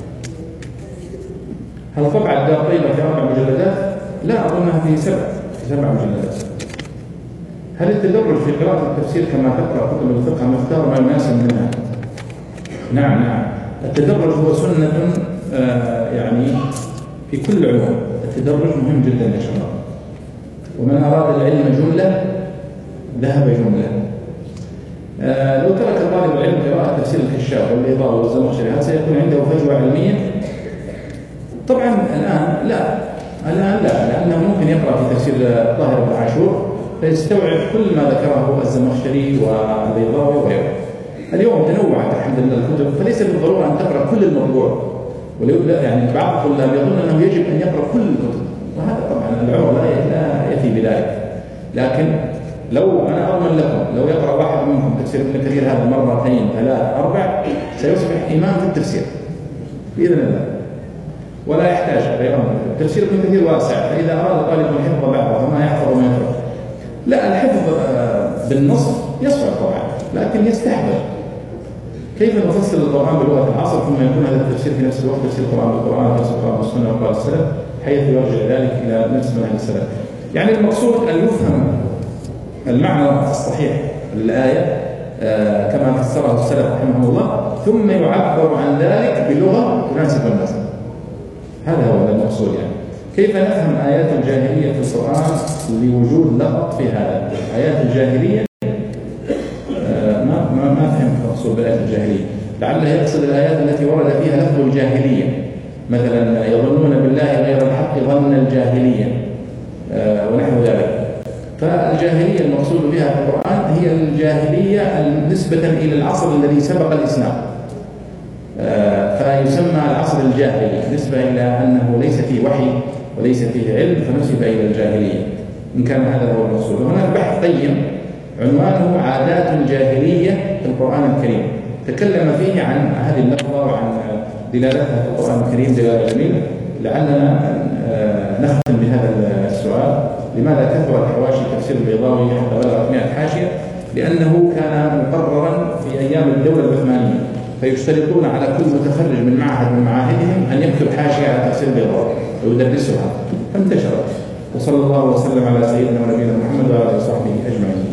هل طبع الدار طيبة في أربع مجلدات؟ لا، أظنها في سبع في سبع مجلدات. هل التدرج في قراءة التفسير كما تقرأ كتب الفقه مختار ما يناسب منها؟ نعم نعم، التدرج هو سنة آه يعني في كل العلوم، التدرج مهم جدا يا شباب. ومن أراد العلم جملة ذهب جملة. آه لو ترك طالب العلم قراءة تفسير الكشاف والبيضاوي والزمخشري هل سيكون عنده فجوة علمية؟ طبعا الآن لا، الآن لا، لأنه ممكن يقرأ في تفسير طاهر بن عاشور فيستوعب كل ما ذكره الزمخشري والبيضاوي وغيره. اليوم تنوعت الحمد لله الكتب، فليس بالضرورة أن تقرأ كل الموضوع. ولو يعني بعض الطلاب يظن أنه يجب أن يقرأ كل الكتب، وهذا طبعا العمر لا يأتي بذلك. لكن لو أنا أضمن لكم لو يقرأ واحد منكم تفسير ابن كثير هذا مرتين ثلاث أربع سيصبح إمام في التفسير بإذن الله، ولا يحتاج غيره. تفسير ابن كثير واسع، فإذا أراد طالب الحفظ بعضه فما يحفظ وما يترك. لا، الحفظ بالنص يصعب طبعا، لكن يستحضر كيف نفسر القرآن بلغة العصر ثم يكون هذا التفسير في نفس الوقت تفسير القرآن بالقرآن، تفسير القرآن بالسنة وقال السلف، حيث يرجع ذلك إلى نفس منهج السلف. يعني المقصود أن يفهم المعنى الصحيح للآية آه كما فسره السلف رحمه الله، ثم يعبر عن ذلك بلغة تناسب الناس. هذا هو المقصود. يعني كيف نفهم آيات الجاهلية في القرآن لوجود لغط في هذا؟ آيات الجاهلية آه ما ما ما فهمت المقصود بالآيات الجاهلية، لعله يقصد الآيات التي ورد فيها لفظ الجاهلية، مثلا يظنون بالله غير الحق ظن الجاهلية آه ونحو ذلك. فالجاهلية المقصود بها في القرآن هي الجاهلية نسبة إلى العصر الذي سبق الإسلام، فيسمى العصر الجاهلي نسبة إلى أنه ليس فيه وحي وليس فيه علم فنسب إلى الجاهلية، إن كان هذا هو المقصود. وهناك بحث قيم عنوانه عادات الجاهلية في القرآن الكريم، تكلم فيه عن هذه اللفظة وعن دلالتها في القرآن الكريم دلالة جميلة. لعلنا نختم بهذا السؤال: لماذا كثرت حواشي تفسير البيضاوي حتى بلغت مئة حاشية؟ لأنه كان مقررا في أيام الدولة العثمانية، فيشترطون على كل متخرج من معهد من معاهدهم أن يكتب حاشية على تفسير البيضاوي ويدرسها، فانتشرت. وصلى الله وسلم على سيدنا ونبينا محمد وعلى آله وصحبه أجمعين.